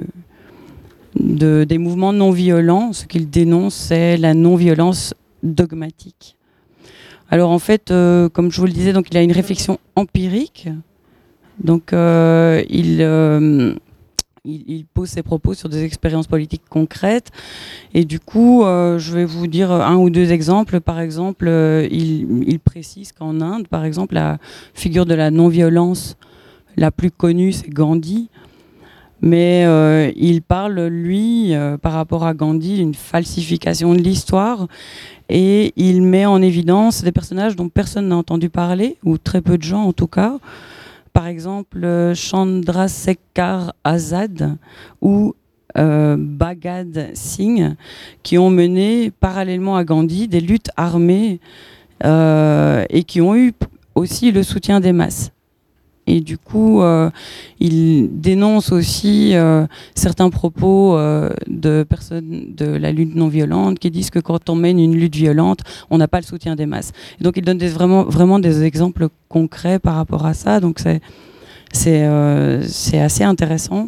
de, des mouvements non-violents, ce qu'il dénonce, c'est la non-violence dogmatique. Alors en fait, euh, comme je vous le disais, donc, il a une réflexion empirique. Donc, euh, il, euh, il, il pose ses propos sur des expériences politiques concrètes. Et du coup, euh, je vais vous dire un ou deux exemples. Par exemple, euh, il, il précise qu'en Inde, par exemple, la figure de la non-violence la plus connue, c'est Gandhi. Mais euh, il parle, lui, euh, par rapport à Gandhi, d'une falsification de l'histoire. Et il met en évidence des personnages dont personne n'a entendu parler, ou très peu de gens en tout cas. Par exemple, Chandrasekhar Azad ou euh, Bhagat Singh, qui ont mené parallèlement à Gandhi des luttes armées euh, et qui ont eu aussi le soutien des masses. Et du coup, euh, il dénonce aussi euh, certains propos euh, de personnes de la lutte non violente qui disent que quand on mène une lutte violente, on n'a pas le soutien des masses. Et donc, il donne des, vraiment, vraiment des exemples concrets par rapport à ça. Donc, c'est, c'est, euh, c'est assez intéressant.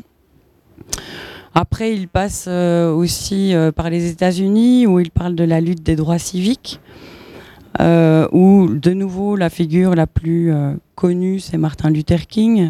Après, il passe euh, aussi euh, par les États-Unis, où il parle de la lutte des droits civiques. Euh, où de nouveau la figure la plus euh, connue c'est Martin Luther King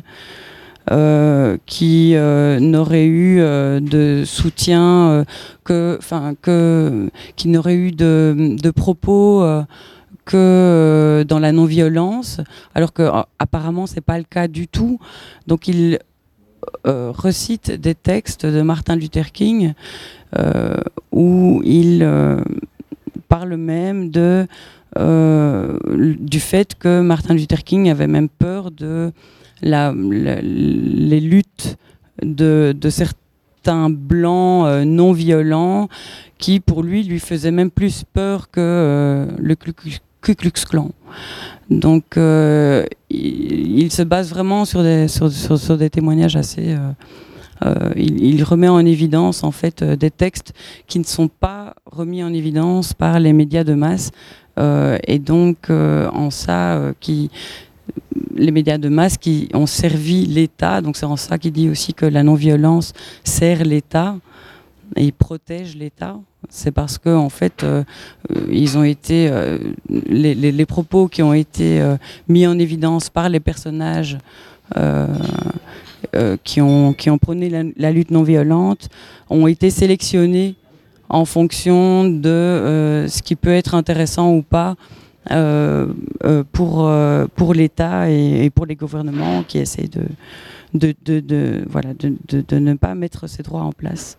euh, qui euh, n'aurait eu euh, de soutien euh, que, enfin que qui n'aurait eu de, de propos euh, que euh, dans la non-violence, alors que euh, apparemment c'est pas le cas du tout. Donc il euh, recite des textes de Martin Luther King euh, où il euh, parle même de Euh, du fait que Martin Luther King avait même peur de la, la, les luttes de, de certains blancs euh, non violents qui pour lui lui faisaient même plus peur que euh, le Ku Klux Klan. Donc euh, il, il se base vraiment sur des, sur, sur, sur des témoignages assez... Euh, euh, il, il remet en évidence en fait euh, des textes qui ne sont pas remis en évidence par les médias de masse. Euh, et donc, euh, en ça, euh, qui, les médias de masse qui ont servi l'État, donc c'est en ça qu'il dit aussi que la non-violence sert l'État et protège l'État. C'est parce que, en fait, euh, ils ont été, euh, les, les, les propos qui ont été euh, mis en évidence par les personnages euh, euh, qui ont, qui ont prôné la, la lutte non-violente ont été sélectionnés en fonction de euh, ce qui peut être intéressant ou pas euh, euh, pour, euh, pour l'État et, et pour les gouvernements qui essaient de, de, de, de, voilà, de, de, de ne pas mettre ces droits en place.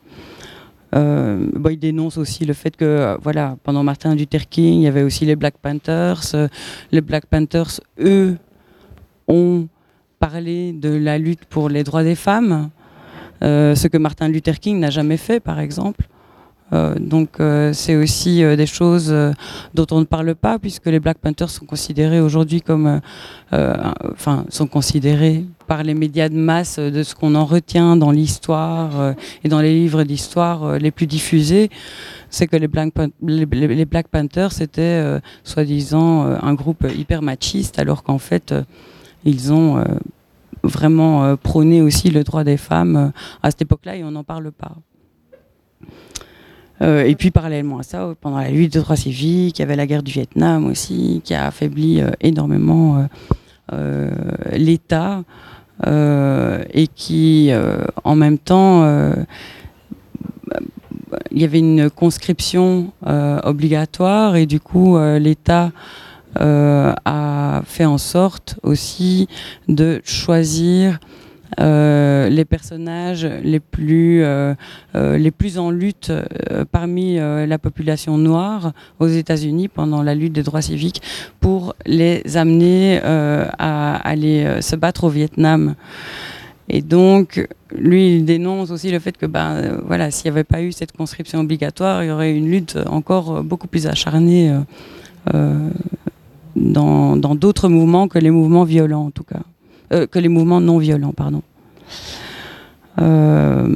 Euh, bon, il dénonce aussi le fait que euh, voilà, pendant Martin Luther King, il y avait aussi les Black Panthers. Euh, les Black Panthers, eux, ont parlé de la lutte pour les droits des femmes, euh, ce que Martin Luther King n'a jamais fait, par exemple. Euh, donc euh, c'est aussi euh, des choses euh, dont on ne parle pas, puisque les Black Panthers sont considérés aujourd'hui comme, euh, euh, enfin, sont considérés par les médias de masse euh, de ce qu'on en retient dans l'histoire euh, et dans les livres d'histoire euh, les plus diffusés. C'est que les Black, Pan- les, les Black Panthers c'était euh, soi-disant euh, un groupe hyper machiste, alors qu'en fait euh, ils ont euh, vraiment euh, prôné aussi le droit des femmes euh, à cette époque-là, et on n'en parle pas. Euh, et puis parallèlement à ça, pendant la lutte des droits civiques, il y avait la guerre du Vietnam aussi, qui a affaibli euh, énormément euh, euh, l'État euh, et qui, euh, en même temps, euh, il y avait une conscription euh, obligatoire et du coup, euh, l'État euh, a fait en sorte aussi de choisir Euh, les personnages les plus, euh, euh, les plus en lutte euh, parmi euh, la population noire aux États-Unis pendant la lutte des droits civiques pour les amener euh, à aller euh, se battre au Vietnam. Et donc, lui, il dénonce aussi le fait que ben, euh, voilà, s'il n'y avait pas eu cette conscription obligatoire, il y aurait une lutte encore beaucoup plus acharnée euh, euh, dans, dans d'autres mouvements que les mouvements violents, en tout cas. Euh, que les mouvements non violents, pardon. Euh,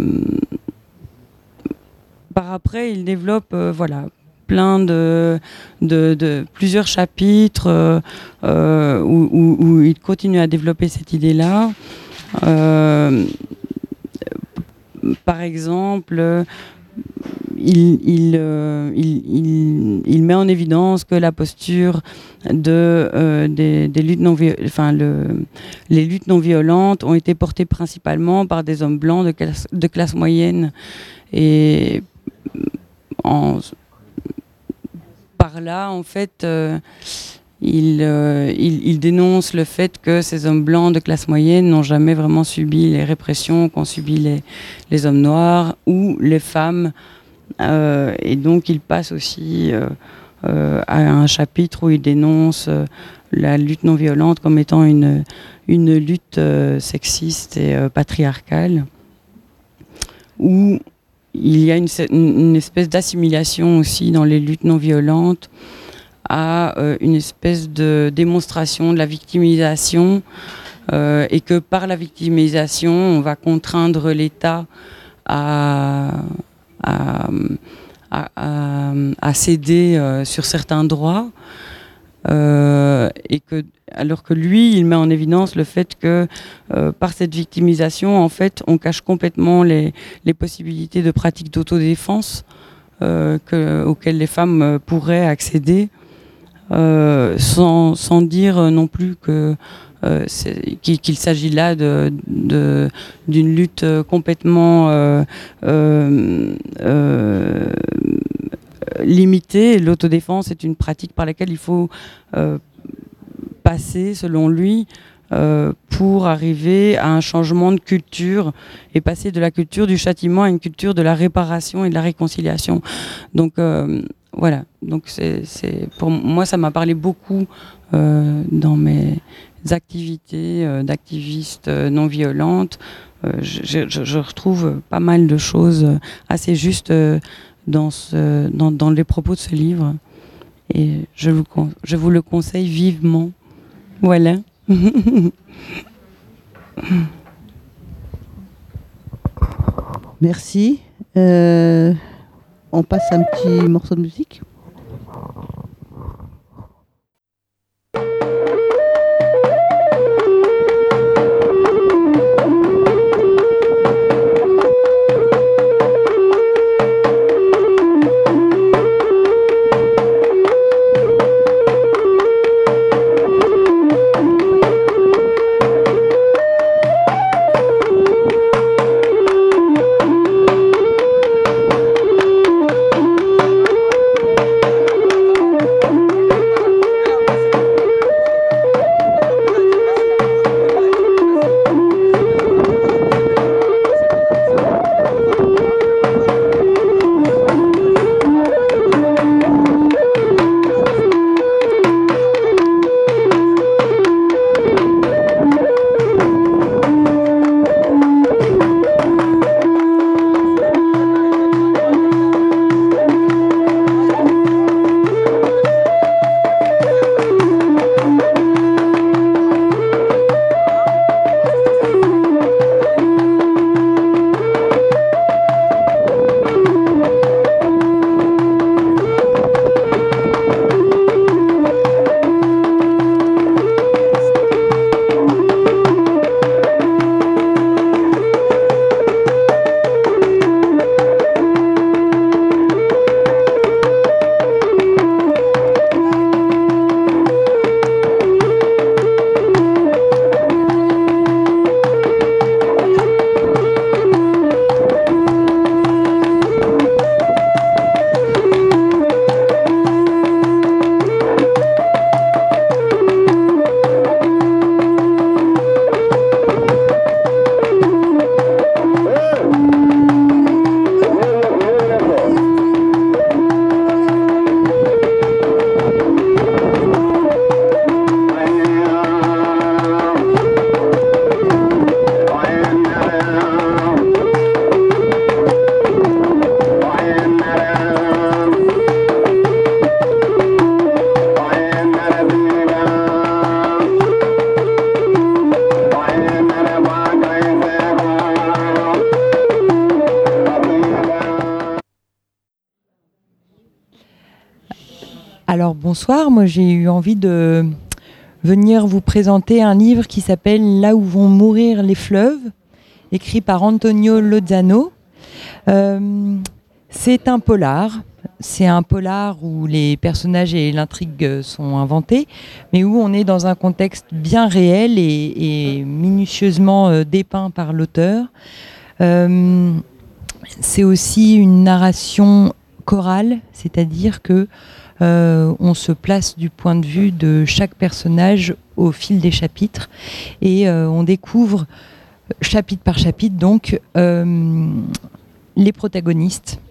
par après, il développe, euh, voilà, plein de, de, de plusieurs chapitres euh, euh, où, où, où il continue à développer cette idée-là. Euh, par exemple, il, il, euh, il, il, il met en évidence que la posture de, euh, des, des luttes non vi- enfin, le, les luttes non violentes ont été portées principalement par des hommes blancs de classe, de classe moyenne. Et en, par là, en fait, euh, il, euh, il, il dénonce le fait que ces hommes blancs de classe moyenne n'ont jamais vraiment subi les répressions qu'ont subi les, les hommes noirs ou les femmes. Euh, et donc il passe aussi euh, euh, à un chapitre où il dénonce euh, la lutte non violente comme étant une, une lutte euh, sexiste et euh, patriarcale, où il y a une, une espèce d'assimilation aussi dans les luttes non violentes à euh, une espèce de démonstration de la victimisation euh, et que par la victimisation, on va contraindre l'État à, à, à, à, à céder euh, sur certains droits. Euh, et que, alors que lui, il met en évidence le fait que euh, par cette victimisation, en fait, on cache complètement les, les possibilités de pratique d'autodéfense euh, que, auxquelles les femmes euh, pourraient accéder, euh, sans, sans dire non plus que euh, c'est, qu'il, qu'il s'agit là de, de, d'une lutte complètement euh, euh, euh, limitée. L'autodéfense est une pratique par laquelle il faut euh, passer, selon lui, euh, pour arriver à un changement de culture et passer de la culture du châtiment à une culture de la réparation et de la réconciliation. Donc euh, voilà. Donc c'est, c'est pour moi, ça m'a parlé beaucoup euh, dans mes activités euh, d'activiste euh, non violente. Euh, je, je, je retrouve pas mal de choses assez justes euh, Dans, ce, dans, dans les propos de ce livre, et je vous, je vous le conseille vivement. Voilà. Merci. Euh, on passe un petit morceau de musique. Alors bonsoir, moi j'ai eu envie de venir vous présenter un livre qui s'appelle « Là où vont mourir les fleuves », écrit par Antonio Lozano. Euh, c'est un polar, c'est un polar où les personnages et l'intrigue sont inventés, mais où on est dans un contexte bien réel et, et minutieusement euh, dépeint par l'auteur. Euh, c'est aussi une narration chorale, c'est-à-dire que Euh, on se place du point de vue de chaque personnage au fil des chapitres et euh, on découvre chapitre par chapitre donc euh, les protagonistes.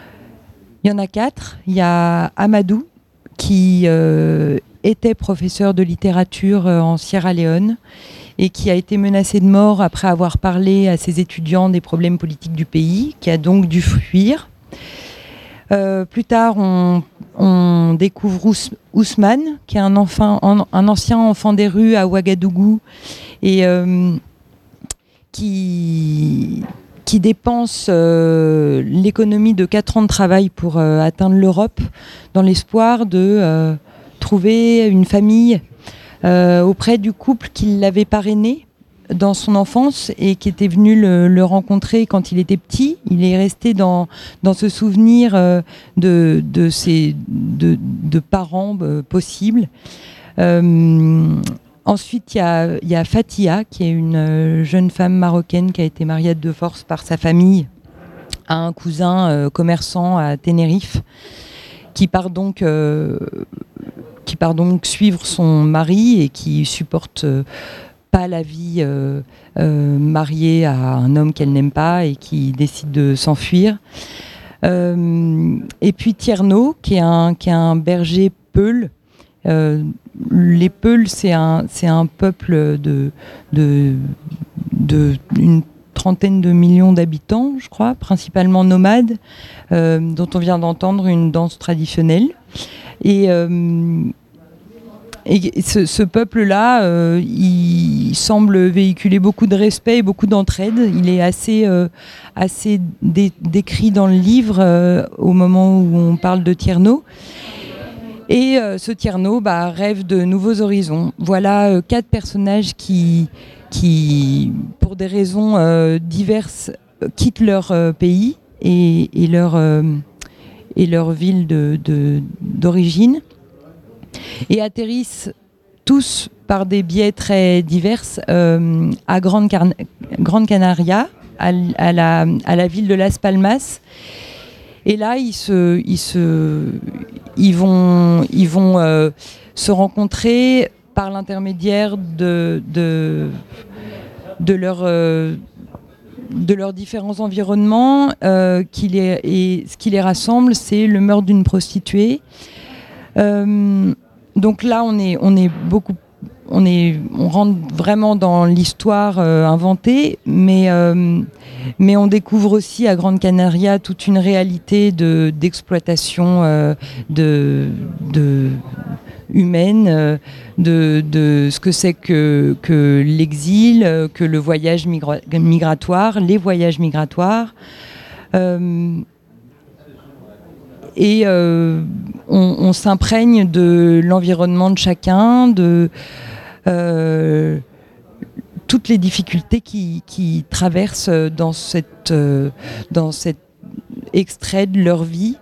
Il y en a quatre. Il y a Amadou qui euh, était professeur de littérature euh, en Sierra Leone et qui a été menacé de mort après avoir parlé à ses étudiants des problèmes politiques du pays, qui a donc dû fuir. Euh, plus tard, on on découvre Ous- Ousmane, qui est un, enfant, un, un ancien enfant des rues à Ouagadougou et euh, qui, qui dépense euh, l'économie de quatre ans de travail pour euh, atteindre l'Europe dans l'espoir de euh, trouver une famille euh, auprès du couple qui l'avait parrainé dans son enfance et qui était venu le, le rencontrer quand il était petit. Il est resté dans, dans ce souvenir euh, de, de ses de, de parents euh, possibles. Euh, ensuite, il y a, y a Fatia, qui est une euh, jeune femme marocaine qui a été mariée de force par sa famille à un cousin euh, commerçant à Tenerife, qui part donc... Euh, qui part donc suivre son mari et qui supporte euh, pas la vie euh, euh, mariée à un homme qu'elle n'aime pas et qui décide de s'enfuir. Euh, et puis Tierno, qui est un, qui est un berger Peul. Euh, les Peuls, c'est un, c'est un peuple de, de, de une trentaine de millions d'habitants, je crois, principalement nomades, euh, dont on vient d'entendre une danse traditionnelle. Et, euh, et ce, ce peuple-là, euh, il semble véhiculer beaucoup de respect et beaucoup d'entraide. Il est assez, euh, assez dé- décrit dans le livre euh, au moment où on parle de Tierno. Et euh, ce Tierno bah, rêve de nouveaux horizons. Voilà euh, quatre personnages qui, qui, pour des raisons euh, diverses, euh, quittent leur euh, pays et, et leur... Euh, et leur ville de, de, d'origine, et atterrissent tous par des biais très divers euh, à Grande, Car- Grande Canaria, à, à, la, à la ville de Las Palmas. Et là, ils, se, ils, se, ils vont, ils vont euh, se rencontrer par l'intermédiaire de, de, de leur... Euh, de leurs différents environnements, euh, qui les, et ce qui les rassemble, c'est le meurtre d'une prostituée. Euh, donc là, on est, on est beaucoup, on est, on rentre vraiment dans l'histoire euh, inventée, mais euh, mais on découvre aussi à Grande Canaria toute une réalité de d'exploitation euh, de de humaine, euh, de, de ce que c'est que, que l'exil, euh, que le voyage migra- migratoire, les voyages migratoires. Euh, et euh, on, on s'imprègne de l'environnement de chacun, de euh, toutes les difficultés qui, qui traversent dans, cette, euh, dans cet extrait de leur vie.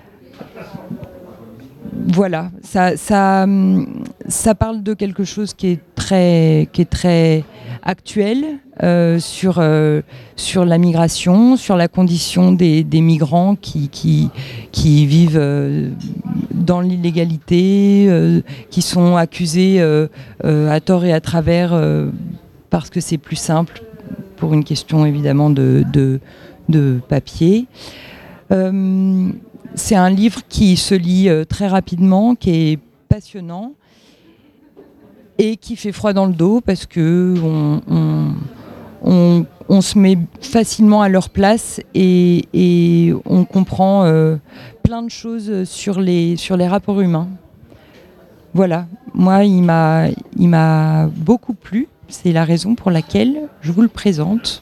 Voilà, ça, ça, ça parle de quelque chose qui est très, qui est très actuel euh, sur, euh, sur la migration, sur la condition des, des migrants qui, qui, qui vivent euh, dans l'illégalité, euh, qui sont accusés euh, euh, à tort et à travers euh, parce que c'est plus simple pour une question évidemment de, de, de papier. Euh, C'est un livre qui se lit euh, très rapidement, qui est passionnant et qui fait froid dans le dos parce que on, on, on, on se met facilement à leur place et, et on comprend euh, plein de choses sur les, sur les rapports humains. Voilà, moi il m'a, il m'a beaucoup plu, c'est la raison pour laquelle je vous le présente.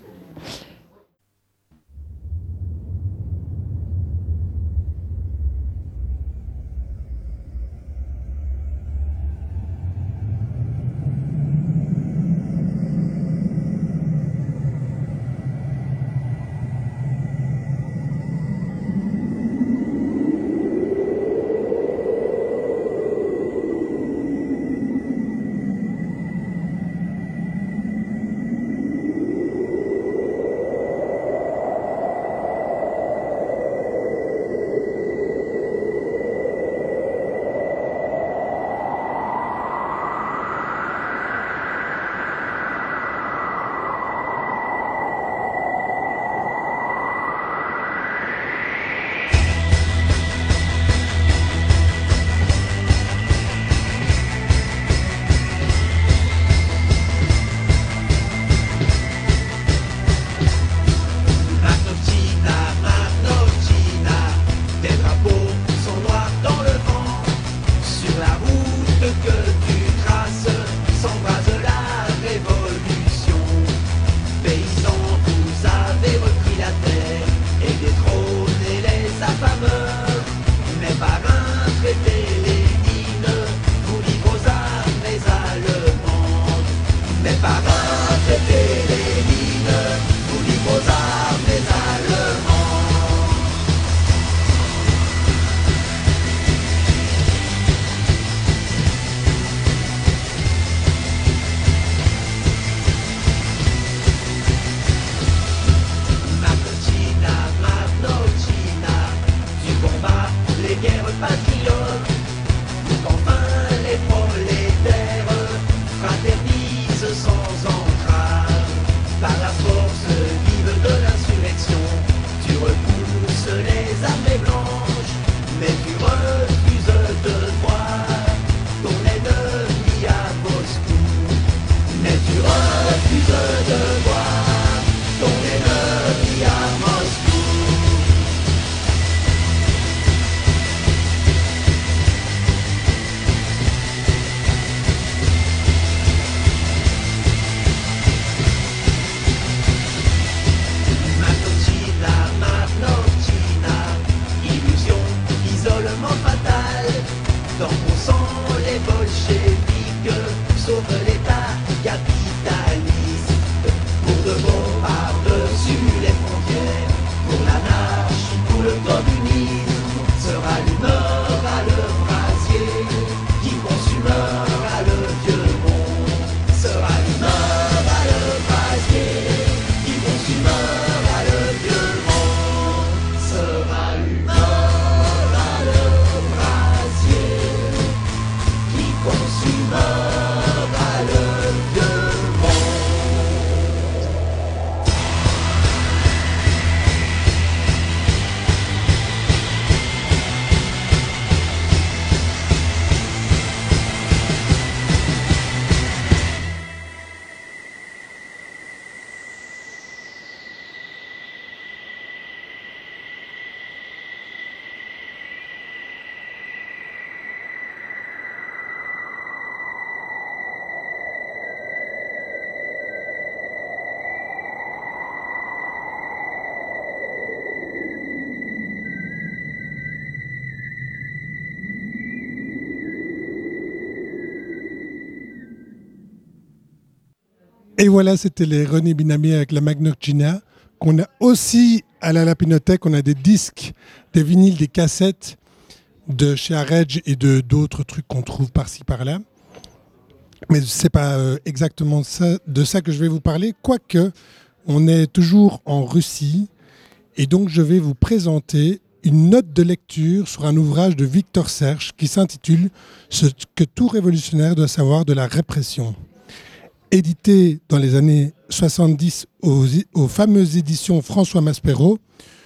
Et voilà, c'était les René Binami avec la Magnocchina, qu'on a aussi à la Lapinothèque. On a des disques, des vinyles, des cassettes de chez Arege et de d'autres trucs qu'on trouve par-ci par-là. Mais c'est pas euh, exactement ça, de ça que je vais vous parler, quoique on est toujours en Russie. Et donc je vais vous présenter une note de lecture sur un ouvrage de Victor Serge qui s'intitule « Ce que tout révolutionnaire doit savoir de la répression ». Édité dans les années soixante-dix aux, aux fameuses éditions François Maspero,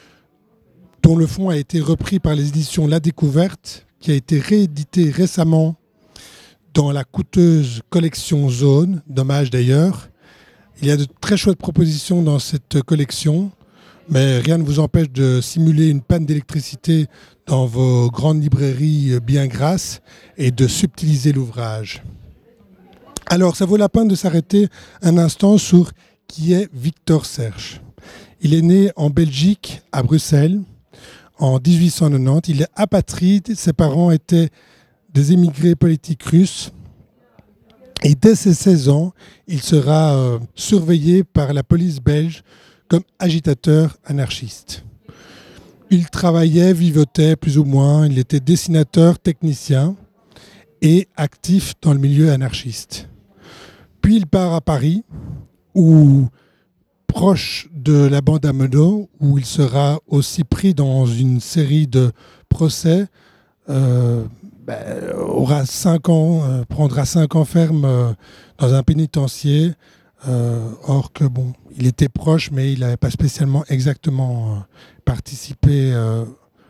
dont le fond a été repris par les éditions La Découverte, qui a été réédité récemment dans la coûteuse collection Zone, dommage d'ailleurs. Il y a de très chouettes propositions dans cette collection, mais rien ne vous empêche de simuler une panne d'électricité dans vos grandes librairies bien grasses et de subtiliser l'ouvrage. Alors, ça vaut la peine de s'arrêter un instant sur qui est Victor Serge. Il est né en Belgique, à Bruxelles, en dix-huit cent quatre-vingt-dix. Il est apatride, ses parents étaient des émigrés politiques russes. Et dès ses seize ans, il sera euh, surveillé par la police belge comme agitateur anarchiste. Il travaillait, vivotait plus ou moins, il était dessinateur, technicien et actif dans le milieu anarchiste. Puis il part à Paris, où, proche de la bande à Meudon, où il sera aussi pris dans une série de procès, euh, ben, aura cinq ans, euh, prendra cinq ans ferme euh, dans un pénitencier, euh, or que bon, il était proche, mais il n'avait pas spécialement exactement euh, participé euh,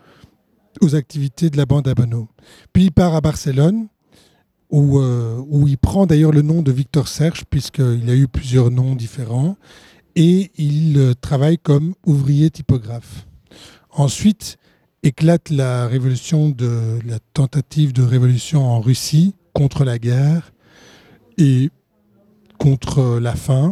aux activités de la bande à Meudon. Puis il part à Barcelone, Où, euh, où il prend d'ailleurs le nom de Victor Serge, puisqu'il a eu plusieurs noms différents, et il euh, travaille comme ouvrier typographe. Ensuite, éclate la révolution de la tentative de révolution en Russie contre la guerre et contre la faim,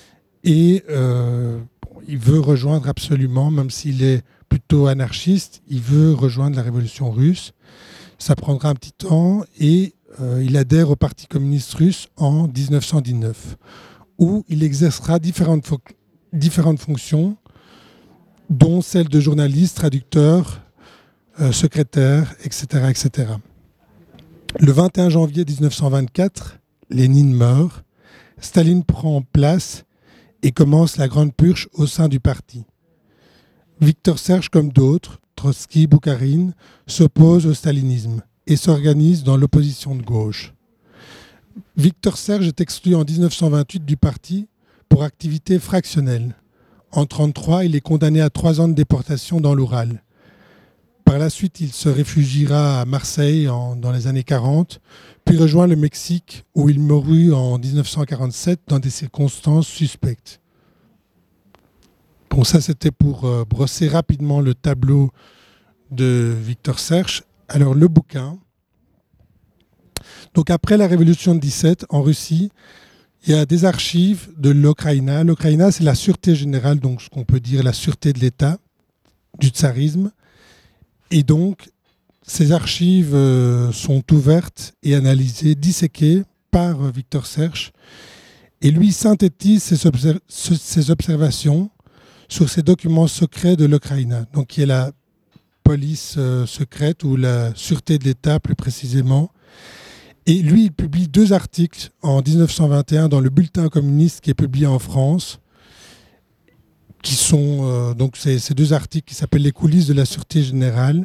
et euh, bon, il veut rejoindre absolument, même s'il est plutôt anarchiste, il veut rejoindre la révolution russe. Ça prendra un petit temps et Euh, il adhère au Parti communiste russe en dix-neuf cent dix-neuf, où il exercera différentes, fo- différentes fonctions, dont celle de journaliste, traducteur, euh, secrétaire, et cetera, et cetera. Le vingt et un janvier dix-neuf cent vingt-quatre, Lénine meurt, Staline prend place et commence la grande purge au sein du parti. Victor Serge, comme d'autres, Trotsky, Boukharine, s'oppose au stalinisme et s'organise dans l'opposition de gauche. Victor Serge est exclu en dix-neuf cent vingt-huit du parti pour activité fractionnelle. En mille neuf cent trente-trois, il est condamné à trois ans de déportation dans l'Oural. Par la suite, il se réfugiera à Marseille en, dans les années quarante, puis rejoint le Mexique où il mourut en dix-neuf cent quarante-sept dans des circonstances suspectes. Bon, ça c'était pour euh, brosser rapidement le tableau de Victor Serge. Alors, le bouquin. Donc, après la révolution de dix-sept, en Russie, il y a des archives de l'Okraïna. L'Okraïna, c'est la sûreté générale, donc ce qu'on peut dire la sûreté de l'État, du tsarisme. Et donc, ces archives euh, sont ouvertes et analysées, disséquées par euh, Victor Serge. Et lui synthétise ses, obser- ses observations sur ces documents secrets de l'Ukraïna, donc qui est la police euh, secrète ou la sûreté de l'État plus précisément. Et lui, il publie deux articles en dix-neuf cent vingt et un dans le Bulletin communiste qui est publié en France, qui sont euh, donc ces, ces deux articles qui s'appellent Les coulisses de la sûreté générale.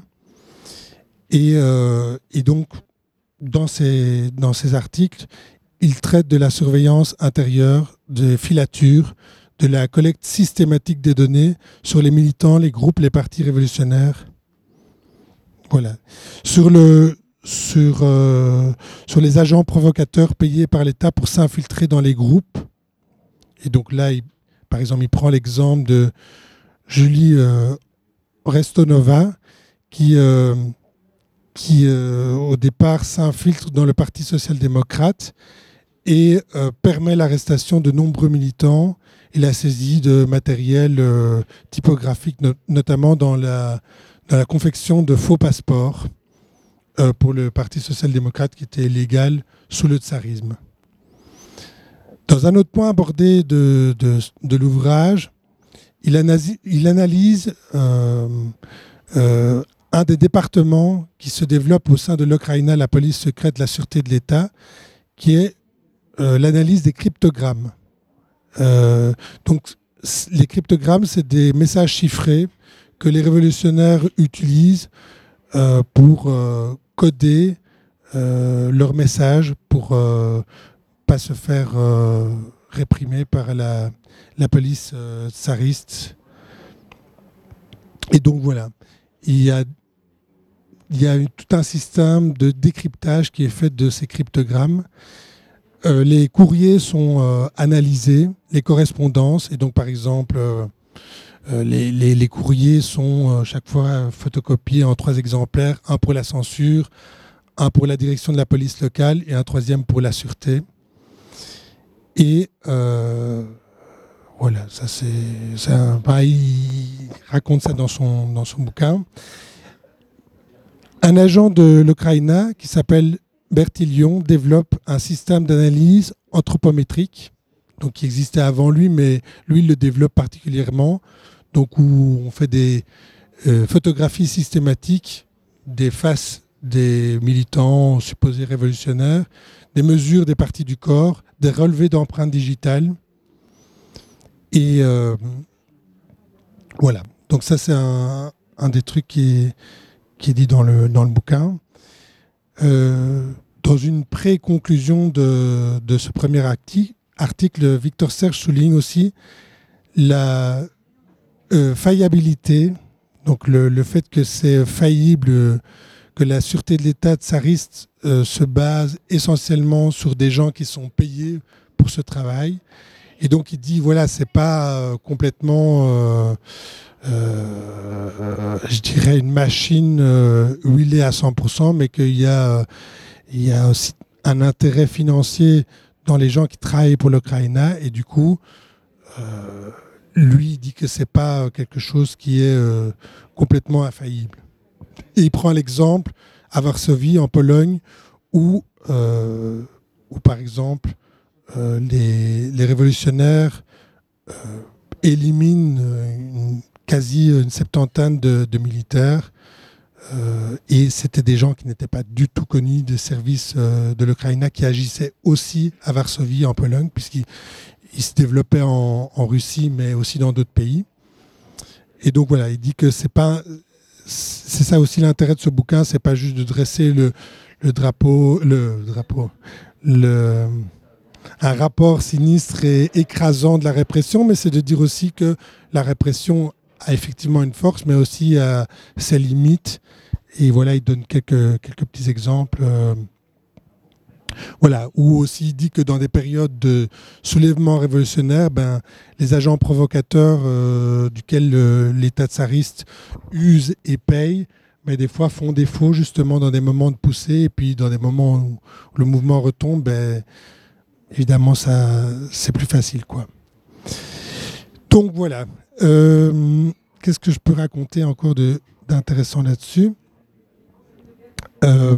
Et, euh, et donc, dans ces, dans ces articles, il traite de la surveillance intérieure, des filatures, de la collecte systématique des données sur les militants, les groupes, les partis révolutionnaires. Voilà. Sur, le, sur, euh, sur les agents provocateurs payés par l'État pour s'infiltrer dans les groupes. Et donc là, il, par exemple, il prend l'exemple de Julie euh, Restonova, qui, euh, qui euh, au départ s'infiltre dans le Parti social-démocrate et euh, permet l'arrestation de nombreux militants et la saisie de matériel euh, typographique, no- notamment dans la, dans la confection de faux passeports euh, pour le Parti social-démocrate qui était légal sous le tsarisme. Dans un autre point abordé de, de, de l'ouvrage, il, analyse, il analyse euh, euh, un des départements qui se développe au sein de l'Ukraina, la police secrète, la sûreté de l'État, qui est euh, l'analyse des cryptogrammes. Euh, donc, les cryptogrammes, c'est des messages chiffrés que les révolutionnaires utilisent euh, pour euh, coder euh, leurs messages pour euh, pas se faire euh, réprimer par la, la police euh, tsariste. Et donc voilà, il y a, il y a tout un système de décryptage qui est fait de ces cryptogrammes. Euh, les courriers sont euh, analysés, les correspondances, et donc par exemple, euh, euh, les, les, les courriers sont euh, chaque fois photocopiés en trois exemplaires, un pour la censure, un pour la direction de la police locale et un troisième pour la sûreté. Et euh, voilà, ça c'est, c'est un, pareil, il raconte ça dans son, dans son bouquin. Un agent de l'Ukraina qui s'appelle Bertillon développe un système d'analyse anthropométrique, donc qui existait avant lui, mais lui il le développe particulièrement, donc où on fait des euh, photographies systématiques des faces des militants supposés révolutionnaires, des mesures des parties du corps, des relevés d'empreintes digitales. Et euh, voilà, donc ça c'est un, un des trucs qui est, qui est dit dans le, dans le bouquin. Euh, dans une pré-conclusion de, de ce premier arti- article, Victor Serge souligne aussi la euh, faillibilité, donc le, le fait que c'est faillible, que la sûreté de l'État tsariste euh, se base essentiellement sur des gens qui sont payés pour ce travail. Et donc il dit, voilà, c'est pas euh, complètement... Euh, Euh, je dirais une machine euh, huilée à cent pour cent, mais qu'il y a, euh, il y a aussi un intérêt financier dans les gens qui travaillent pour l'Ukraina, et du coup, euh, lui il dit que c'est pas quelque chose qui est euh, complètement infaillible. Et il prend l'exemple à Varsovie, en Pologne, où, euh, où par exemple, euh, les, les révolutionnaires euh, éliminent une quasi une septantaine de, de militaires euh, et c'était des gens qui n'étaient pas du tout connus des services euh, de l'Ukraina, qui agissaient aussi à Varsovie, en Pologne, puisqu'ils ils se développaient en, en Russie, mais aussi dans d'autres pays. Et donc voilà, il dit que c'est pas, c'est ça aussi l'intérêt de ce bouquin, c'est pas juste de dresser le, le drapeau, le drapeau, le un rapport sinistre et écrasant de la répression, mais c'est de dire aussi que la répression a effectivement une force, mais aussi a ses limites. Et voilà, il donne quelques, quelques petits exemples. Euh, voilà, où aussi il dit que dans des périodes de soulèvement révolutionnaire, ben, les agents provocateurs euh, duquel euh, l'État tsariste use et paye, mais des fois font défaut justement dans des moments de poussée, et puis dans des moments où le mouvement retombe, ben, évidemment, ça, c'est plus facile, quoi. Donc voilà. Euh, qu'est-ce que je peux raconter encore de, d'intéressant là-dessus ? euh,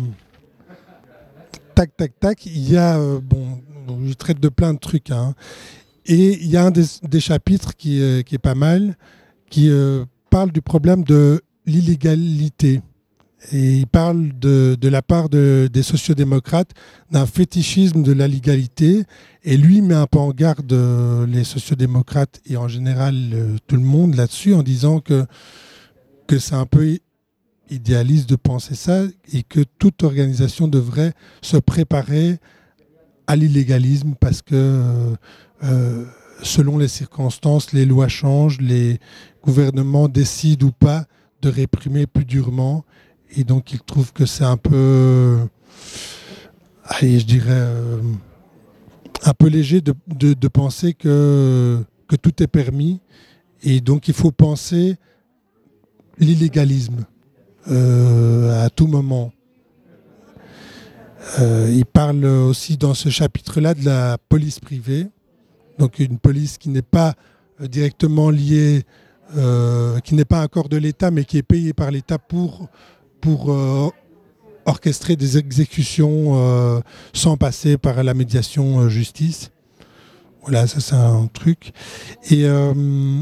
Tac, tac, tac. Il y a, euh, bon, je traite de plein de trucs, hein, et il y a un des, des chapitres qui, euh, qui est pas mal, qui euh, parle du problème de l'illégalité. Et il parle de, de la part de, des sociodémocrates d'un fétichisme de la légalité. Et lui met un peu en garde euh, les sociodémocrates et en général euh, tout le monde là-dessus, en disant que, que c'est un peu idéaliste de penser ça et que toute organisation devrait se préparer à l'illégalisme parce que euh, euh, selon les circonstances, les lois changent, les gouvernements décident ou pas de réprimer plus durement. Et donc, il trouve que c'est un peu, allez, je dirais, euh, un peu léger de, de, de penser que, que tout est permis. Et donc, il faut penser l'illégalisme euh, à tout moment. Euh, il parle aussi dans ce chapitre-là de la police privée. Donc, une police qui n'est pas euh, directement liée, euh, qui n'est pas un corps de l'État, mais qui est payée par l'État pour... pour euh, orchestrer des exécutions euh, sans passer par la médiation euh, justice. Voilà, ça c'est un truc. Et, euh,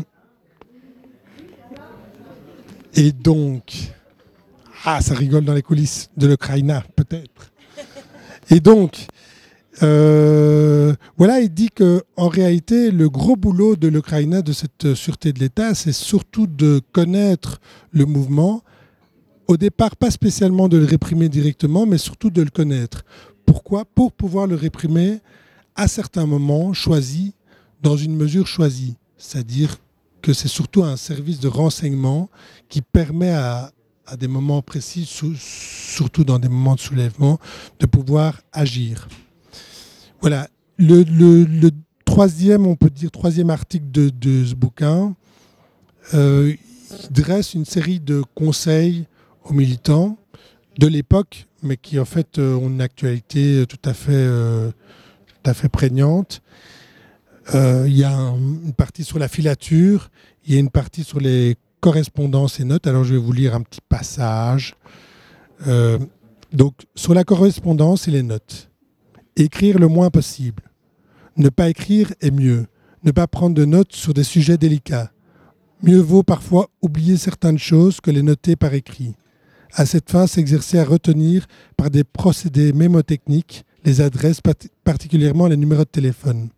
et donc, ah, ça rigole dans les coulisses de l'Ukraine, peut-être. Et donc, euh, voilà, il dit que en réalité, le gros boulot de l'Ukraine, de cette sûreté de l'État, c'est surtout de connaître le mouvement. Au départ, pas spécialement de le réprimer directement, mais surtout de le connaître. Pourquoi ? Pour pouvoir le réprimer à certains moments choisis, dans une mesure choisie. C'est-à-dire que c'est surtout un service de renseignement qui permet à, à des moments précis, sou, surtout dans des moments de soulèvement, de pouvoir agir. Voilà. Le, le, le troisième, on peut dire, troisième article de, de ce bouquin, euh, il dresse une série de conseils aux militants de l'époque, mais qui en fait euh, ont une actualité tout à fait, euh, tout à fait prégnante. Euh, il y a un, une partie sur la filature, il y a une partie sur les correspondances et notes. Alors je vais vous lire un petit passage. Euh, donc sur la correspondance et les notes. Écrire le moins possible. Ne pas écrire est mieux. Ne pas prendre de notes sur des sujets délicats. Mieux vaut parfois oublier certaines choses que les noter par écrit. À cette fin, s'exercer à retenir par des procédés mémotechniques les adresses, particulièrement les numéros de téléphone.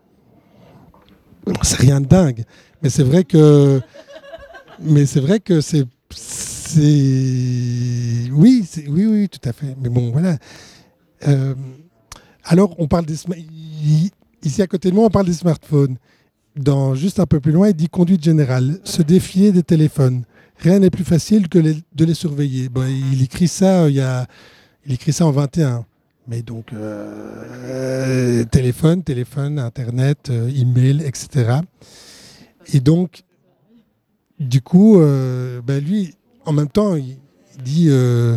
C'est rien de dingue, mais c'est vrai que, mais c'est vrai que c'est, c'est, oui, c'est, oui, oui, tout à fait. Mais bon, voilà. Euh, alors, on parle des, ici à côté de moi, on parle des smartphones. Dans, juste un peu plus loin, il dit conduite générale, se défier des téléphones. Rien n'est plus facile que les, de les surveiller. Bon, il écrit ça, euh, il, y a, il écrit ça en vingt et un. Mais donc, euh, téléphone, téléphone, Internet, euh, email, et cetera. Et donc, du coup, euh, ben lui, en même temps, il, il dit... Euh,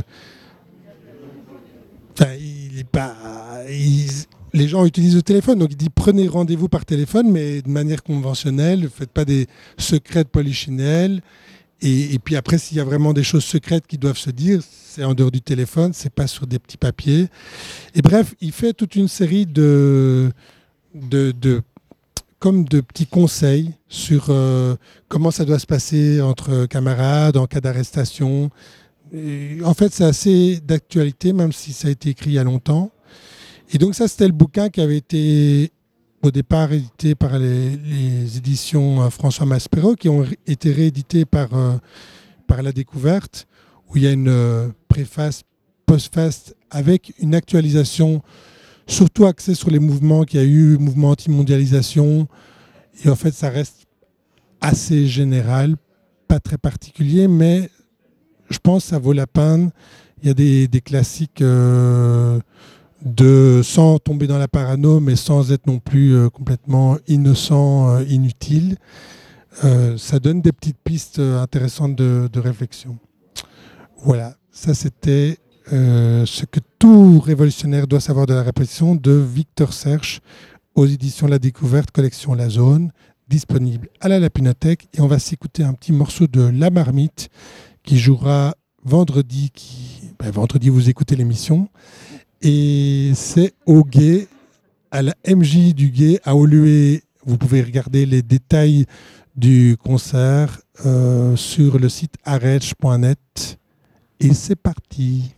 il est pas... Il, les gens utilisent le téléphone, donc il dit prenez rendez-vous par téléphone, mais de manière conventionnelle, ne faites pas des secrets de polichinelle. Et, et puis après, s'il y a vraiment des choses secrètes qui doivent se dire, c'est en dehors du téléphone, c'est pas sur des petits papiers. Et bref, il fait toute une série de, de, de comme de petits conseils sur euh, comment ça doit se passer entre camarades, en cas d'arrestation. Et en fait, c'est assez d'actualité, même si ça a été écrit il y a longtemps. Et donc ça, c'était le bouquin qui avait été au départ édité par les, les éditions François Maspero, qui ont été rééditées par, euh, par La Découverte, où il y a une euh, préface post-fact avec une actualisation surtout axée sur les mouvements qu'il y a eu, mouvement anti-mondialisation. Et en fait, ça reste assez général, pas très particulier, mais je pense que ça vaut la peine. Il y a des, des classiques... Euh, de sans tomber dans la parano, mais sans être non plus euh, complètement innocent, euh, inutile. Euh, ça donne des petites pistes euh, intéressantes de, de réflexion. Voilà, ça c'était euh, ce que tout révolutionnaire doit savoir de la répression de Victor Serge aux éditions La Découverte, collection La Zone, disponible à la Lapinothèque. Et on va s'écouter un petit morceau de La Marmite qui jouera vendredi. Qui, ben, vendredi, vous écoutez l'émission. Et c'est au Gué, à la M J du Gué, à Olué. Vous pouvez regarder les détails du concert euh, sur le site arèche point net. Et c'est parti.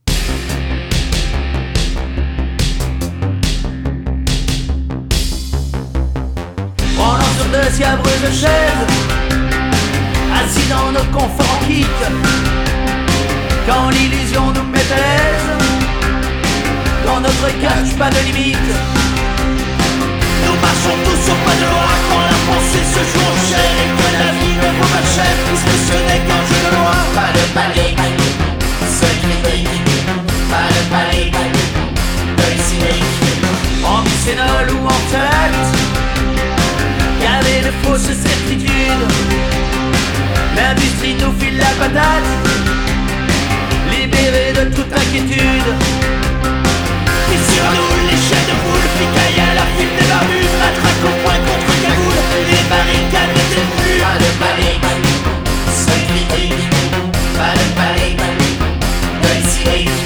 Branlant sur deux scabreuses chaises, assis dans nos conforts kits, quand l'illusion nous met à l'aise. Dans notre cage, pas de limite. Nous marchons tous sur pas de loi. Quand la pensée se joue en chair et que la vie ne vaut pas cher, puisque ce n'est qu'un jeu de loi. Pas de panique, seul critique. Pas de panique, deuil cynique. En bicénol ou en tête, garder de fausses certitudes. L'industrie nous file la patate, libérés de toute inquiétude. Et sur nous, les chaînes de boule, flicaillent à la file des barbudes, matraque au poing contre Kaboul, les barricades n'étaient plus. Pas de panique, seul critique. Pas de panique, deuil cynique.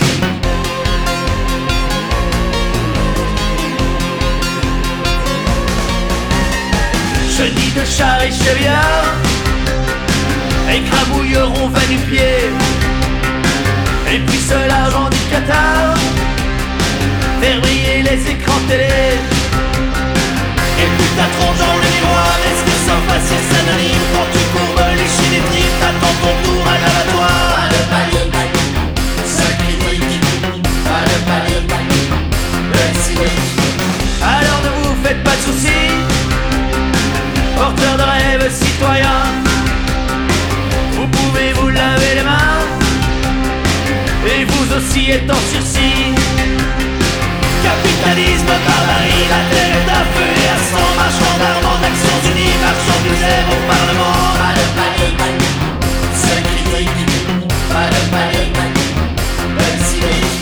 de chars et chevillards écrabouilleront vingt du pied. Et puis seul l'argent du Qatar faire briller les écrans télé. Et puis ta tronche dans le miroir, est-ce que sans facile s'anonyme quand tu courbes les chinétriques, t'attends ton tour à l'abattoir. Pas de panique, seul critique, pas de panique, le cynique. Alors ne vous faites pas de soucis, porteurs de rêves citoyens, vous pouvez vous laver les mains, et vous aussi êtes en sursis. Capitalisme, barbarie, la terre est à feu et à sang, marchand d'armes, Nations Unies, marchand du zèbre au Parlement. Pas de panique, seul critique, pas de panique, le cynique.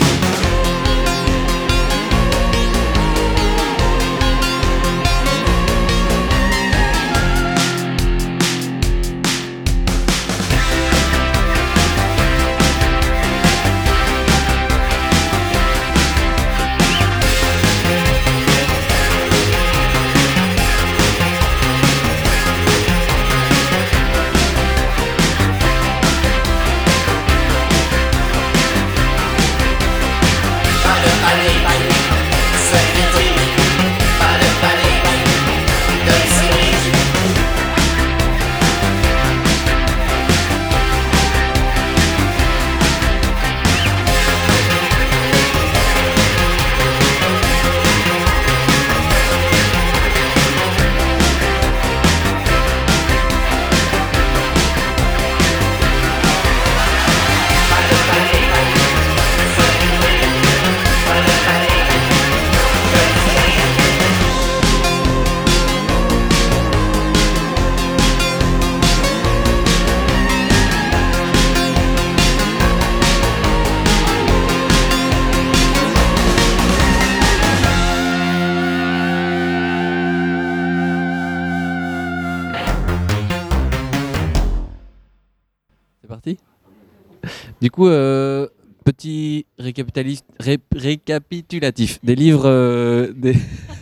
Du coup, euh, petit récapitalis- ré- récapitulatif des livres, euh, des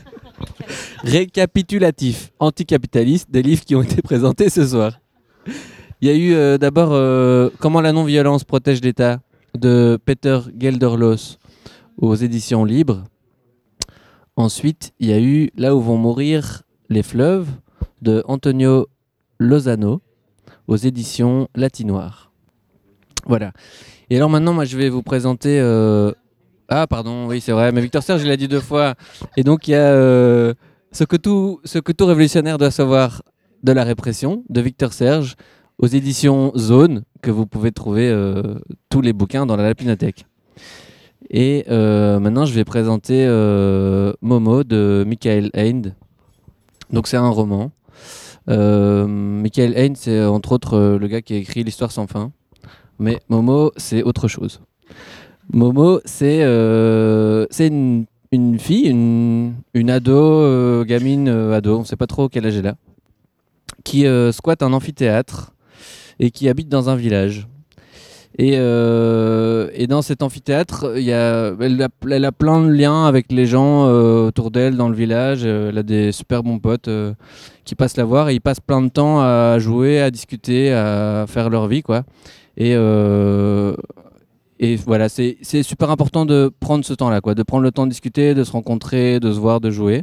récapitulatif anticapitalistes des livres qui ont été présentés ce soir. Il y a eu euh, d'abord euh, Comment la non-violence protège l'État de Peter Gelderloos aux éditions Libres. Ensuite, il y a eu Là où vont mourir les fleuves de Antonio Lozano aux éditions Latinoir. Voilà. Et alors maintenant, moi, je vais vous présenter... Euh... Ah, pardon, oui, c'est vrai. Mais Victor Serge, il l'a dit deux fois. Et donc, il y a euh, ce, que tout, ce que tout révolutionnaire doit savoir de la répression, de Victor Serge, aux éditions Zone, que vous pouvez trouver euh, tous les bouquins dans la Lapinothèque. Et euh, maintenant, je vais présenter euh, Momo de Michael Ende. Donc, c'est un roman. Euh, Michael Ende, c'est entre autres euh, le gars qui a écrit L'Histoire sans fin. Mais Momo, c'est autre chose. Momo, c'est euh, c'est une, une fille, une, une ado, euh, gamine euh, ado, on ne sait pas trop quel âge elle a, qui euh, squatte un amphithéâtre et qui habite dans un village. Et, euh, et dans cet amphithéâtre, y a, elle, a, elle a plein de liens avec les gens euh, autour d'elle dans le village. Elle a des super bons potes euh, qui passent la voir et ils passent plein de temps à jouer, à discuter, à faire leur vie, quoi. Et, euh, et voilà, c'est, c'est super important de prendre ce temps-là, quoi, de prendre le temps de discuter, de se rencontrer, de se voir, de jouer.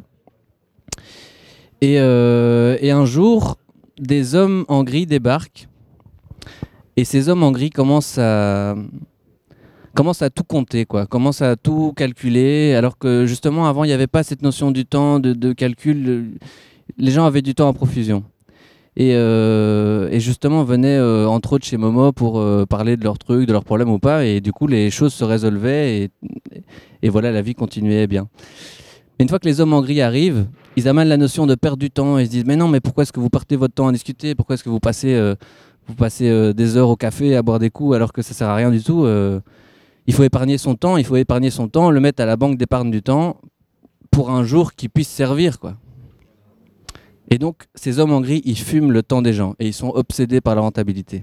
Et, euh, et un jour, des hommes en gris débarquent. Et ces hommes en gris commencent à, commencent à tout compter, quoi, commencent à tout calculer, alors que justement, avant, il n'y avait pas cette notion du temps, de, de calcul. Les gens avaient du temps en profusion. Et, euh, et justement, venaient euh, entre autres chez Momo pour euh, parler de leurs trucs, de leurs problèmes ou pas. Et du coup, les choses se résolvaient et, et voilà, la vie continuait bien. Mais une fois que les hommes en gris arrivent, ils amènent la notion de perdre du temps. Ils se disent, mais non, mais pourquoi est-ce que vous partez votre temps à discuter ? Pourquoi est-ce que vous passez, euh, vous passez euh, des heures au café à boire des coups alors que ça sert à rien du tout ? euh, Il faut épargner son temps, il faut épargner son temps, le mettre à la banque d'épargne du temps pour un jour qui puisse servir, quoi. Et donc, ces hommes en gris, ils fument le temps des gens et ils sont obsédés par la rentabilité.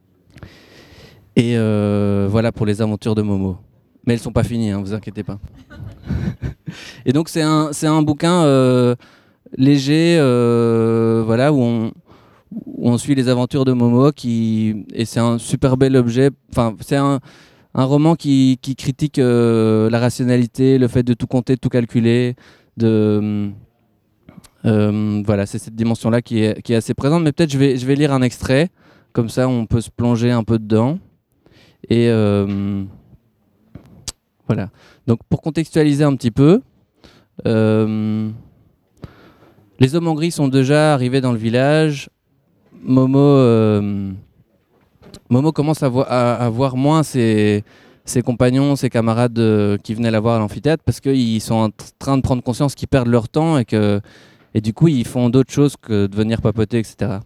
Et euh, voilà pour les aventures de Momo. Mais elles ne sont pas finies, hein, vous inquiétez pas. Et donc, c'est un, c'est un bouquin euh, léger, euh, voilà, où on, où on suit les aventures de Momo, qui, et c'est un super bel objet. Enfin, c'est un, un roman qui, qui critique euh, la rationalité, le fait de tout compter, de tout calculer, de... Euh, voilà, c'est cette dimension-là qui est, qui est assez présente, mais peut-être je vais, je vais lire un extrait, comme ça on peut se plonger un peu dedans. Et euh, voilà. Donc pour contextualiser un petit peu, euh, les hommes en gris sont déjà arrivés dans le village. Momo, euh, Momo commence à, vo- à, à voir moins ses, ses compagnons, ses camarades euh, qui venaient la voir à l'amphithéâtre, parce qu'ils sont en tr- train de prendre conscience qu'ils perdent leur temps et que Et du coup, ils font d'autres choses que de venir papoter, et cetera.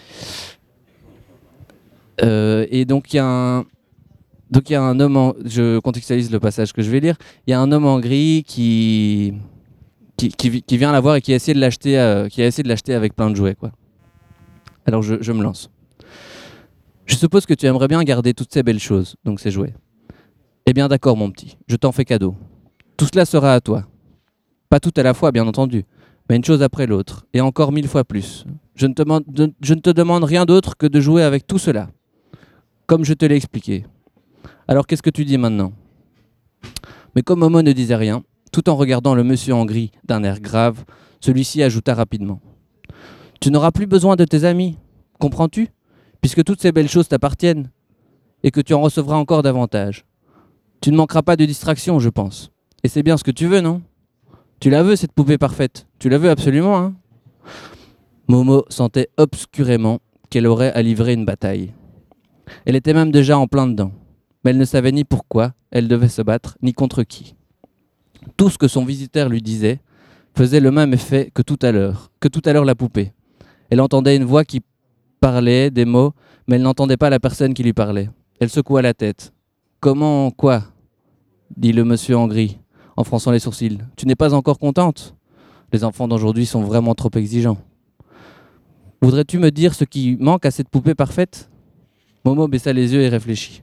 Euh, et donc, il y a un... Donc, il y a un homme en... Je contextualise le passage que je vais lire. Il y a un homme en gris qui... Qui, qui, qui vient la voir et qui a essayé de l'acheter, euh, qui a essayé de l'acheter avec plein de jouets, quoi. Alors, je, je me lance. Je suppose que tu aimerais bien garder toutes ces belles choses, donc ces jouets. Eh bien, d'accord, mon petit. Je t'en fais cadeau. Tout cela sera à toi. Pas tout à la fois, bien entendu, mais une chose après l'autre, et encore mille fois plus. Je ne, te demande, de, je ne te demande rien d'autre que de jouer avec tout cela, comme je te l'ai expliqué. Alors qu'est-ce que tu dis maintenant ? Mais comme Momo ne disait rien, tout en regardant le monsieur en gris d'un air grave, celui-ci ajouta rapidement. Tu n'auras plus besoin de tes amis, comprends-tu ? Puisque toutes ces belles choses t'appartiennent, et que tu en recevras encore davantage. Tu ne manqueras pas de distraction, je pense. Et c'est bien ce que tu veux, non ? Tu la veux, cette poupée parfaite ? Tu la veux absolument, hein ? Momo sentait obscurément qu'elle aurait à livrer une bataille. Elle était même déjà en plein dedans, mais elle ne savait ni pourquoi elle devait se battre, ni contre qui. Tout ce que son visiteur lui disait faisait le même effet que tout à l'heure, que tout à l'heure la poupée. Elle entendait une voix qui parlait des mots, mais elle n'entendait pas la personne qui lui parlait. Elle secoua la tête. « Comment, quoi ?» dit le monsieur en gris, en fronçant les sourcils. « Tu n'es pas encore contente ? Les enfants d'aujourd'hui sont vraiment trop exigeants. Voudrais-tu me dire ce qui manque à cette poupée parfaite ?» Momo baissa les yeux et réfléchit.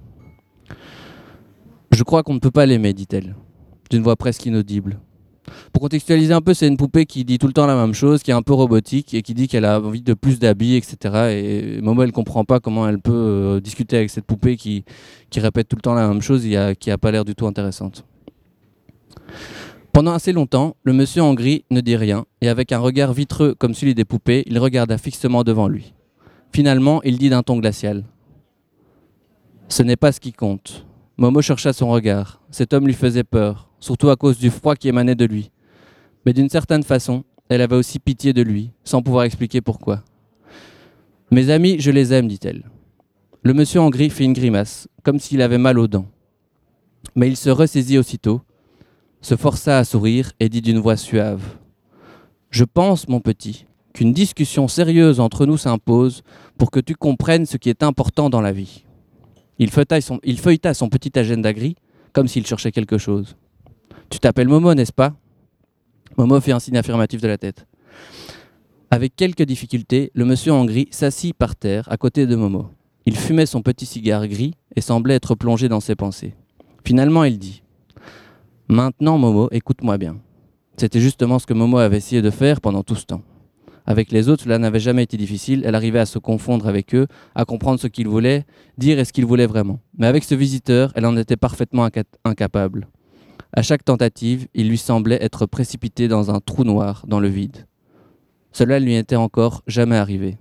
« Je crois qu'on ne peut pas l'aimer, dit-elle, d'une voix presque inaudible. Pour contextualiser un peu, c'est une poupée qui dit tout le temps la même chose, qui est un peu robotique et qui dit qu'elle a envie de plus d'habits, et cetera. Et Momo, elle ne comprend pas comment elle peut euh, discuter avec cette poupée qui, qui répète tout le temps la même chose et a, qui n'a pas l'air du tout intéressante. Pendant assez longtemps, le monsieur en gris ne dit rien et avec un regard vitreux comme celui des poupées, il regarda fixement devant lui. Finalement, il dit d'un ton glacial. « Ce n'est pas ce qui compte. » Momo chercha son regard. Cet homme lui faisait peur, surtout à cause du froid qui émanait de lui. Mais d'une certaine façon, elle avait aussi pitié de lui, sans pouvoir expliquer pourquoi. « Mes amis, je les aime, dit-elle. » Le monsieur en gris fit une grimace, comme s'il avait mal aux dents. Mais il se ressaisit aussitôt, se força à sourire et dit d'une voix suave. « Je pense, mon petit, qu'une discussion sérieuse entre nous s'impose pour que tu comprennes ce qui est important dans la vie. » Il feuilleta son, il feuilleta son petit agenda gris, comme s'il cherchait quelque chose. « Tu t'appelles Momo, n'est-ce pas ?» Momo fit un signe affirmatif de la tête. Avec quelques difficultés, le monsieur en gris s'assit par terre à côté de Momo. Il fumait son petit cigare gris et semblait être plongé dans ses pensées. Finalement, il dit « Maintenant, Momo, écoute-moi bien. » C'était justement ce que Momo avait essayé de faire pendant tout ce temps. Avec les autres, cela n'avait jamais été difficile. Elle arrivait à se confondre avec eux, à comprendre ce qu'ils voulaient dire et ce qu'ils voulaient vraiment. Mais avec ce visiteur, elle en était parfaitement inca- incapable. À chaque tentative, il lui semblait être précipité dans un trou noir, dans le vide. Cela ne lui était encore jamais arrivé.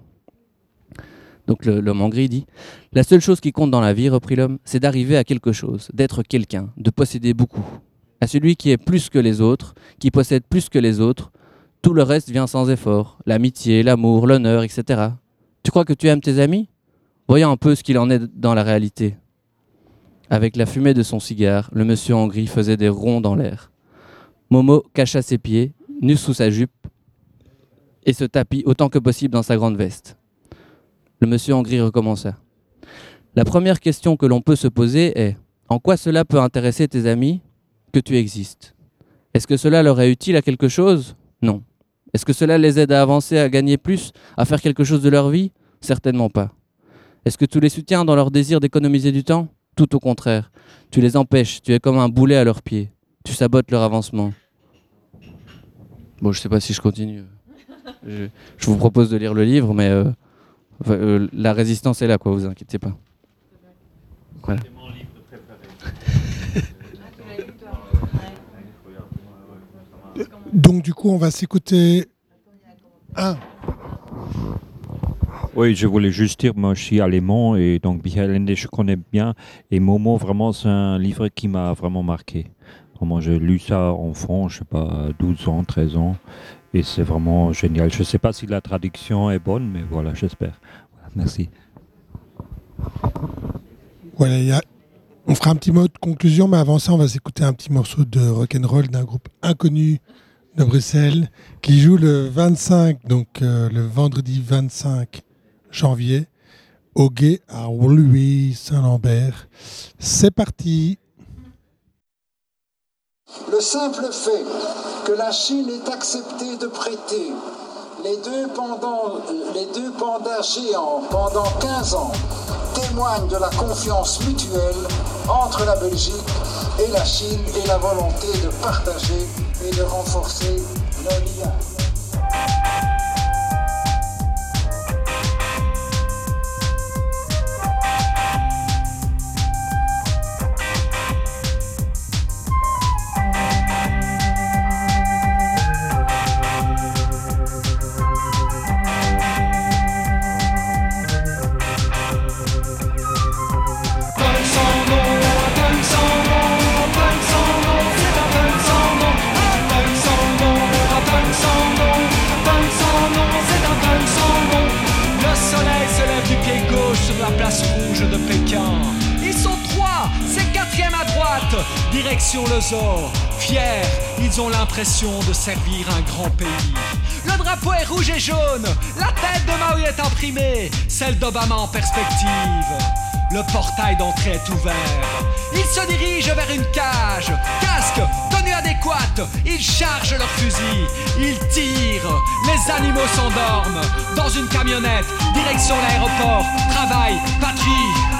Donc le, l'homme en gris dit « La seule chose qui compte dans la vie, reprit l'homme, c'est d'arriver à quelque chose, d'être quelqu'un, de posséder beaucoup. À celui qui est plus que les autres, qui possède plus que les autres, tout le reste vient sans effort, l'amitié, l'amour, l'honneur, et cetera. Tu crois que tu aimes tes amis ? Voyons un peu ce qu'il en est dans la réalité. » Avec la fumée de son cigare, le monsieur en gris faisait des ronds dans l'air. Momo cacha ses pieds, nus sous sa jupe, et se tapit autant que possible dans sa grande veste. Le monsieur en gris recommença. « La première question que l'on peut se poser est « En quoi cela peut intéresser tes amis que tu existes ? Est-ce que cela leur est utile à quelque chose ? Non. Est-ce que cela les aide à avancer, à gagner plus, à faire quelque chose de leur vie ? Certainement pas. Est-ce que tu les soutiens dans leur désir d'économiser du temps ? Tout au contraire. Tu les empêches, tu es comme un boulet à leurs pieds. Tu sabotes leur avancement. Bon, je sais pas si je continue. je, je vous propose de lire le livre, mais euh, euh, la résistance est là, quoi, vous inquiétez pas. Voilà. Donc du coup, on va s'écouter un. Oui, je voulais juste dire, moi je suis allemand et donc Michael Ende je connais bien et Momo, vraiment c'est un livre qui m'a vraiment marqué. Vraiment, j'ai lu ça enfant, je sais pas, douze ans, treize ans et c'est vraiment génial. Je ne sais pas si la traduction est bonne, mais voilà, j'espère. Voilà, merci. Voilà, y a... on fera un petit mot de conclusion, mais avant ça, on va s'écouter un petit morceau de rock'n'roll d'un groupe inconnu de Bruxelles qui joue le vingt-cinq, donc euh, le vendredi vingt-cinq janvier, au Gué à Louis-Saint-Lambert. C'est parti. Le simple fait que la Chine ait accepté de prêter les deux, pendant, les deux pandas géants pendant quinze ans témoigne de la confiance mutuelle entre la Belgique et la Chine et la volonté de partager et de renforcer nos liens. De Pékin. Ils sont trois, c'est quatrième à droite, direction le zoo. Fiers, ils ont l'impression de servir un grand pays. Le drapeau est rouge et jaune, la tête de Mao est imprimée, celle d'Obama en perspective. Le portail d'entrée est ouvert. Ils se dirigent vers une cage. Casque, tenue adéquate, ils chargent leurs fusils. Ils tirent, les animaux s'endorment. Dans une camionnette, direction l'aéroport. Travail, patrie.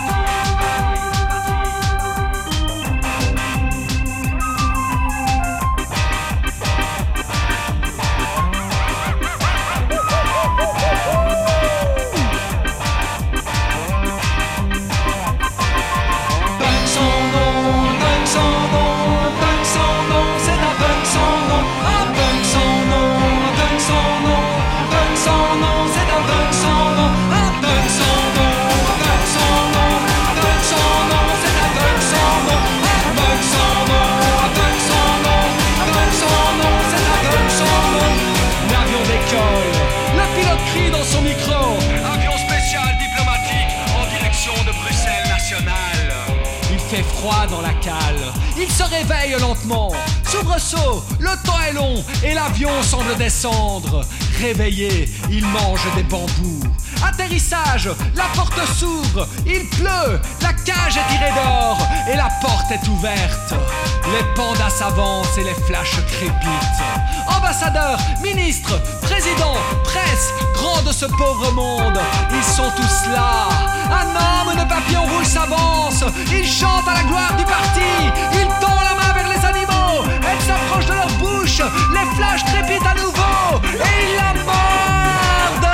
Froid dans la cale, il se réveille lentement. Soubresaut, le temps est long et l'avion semble descendre. Réveillé, il mange des bambous. Atterrissage, la porte s'ouvre, il pleut, la cage est tirée d'or et la porte est ouverte. Les pandas s'avancent et les flashs crépitent. Ambassadeur, ministre, président, presse, grand de ce pauvre monde, ils sont tous là. Un homme de papillon rouge s'avance, il chante à la gloire du parti, il tend la main vers les animaux, elle s'approche de leur bouche, les flashs trépitent à nouveau et ils la mordent.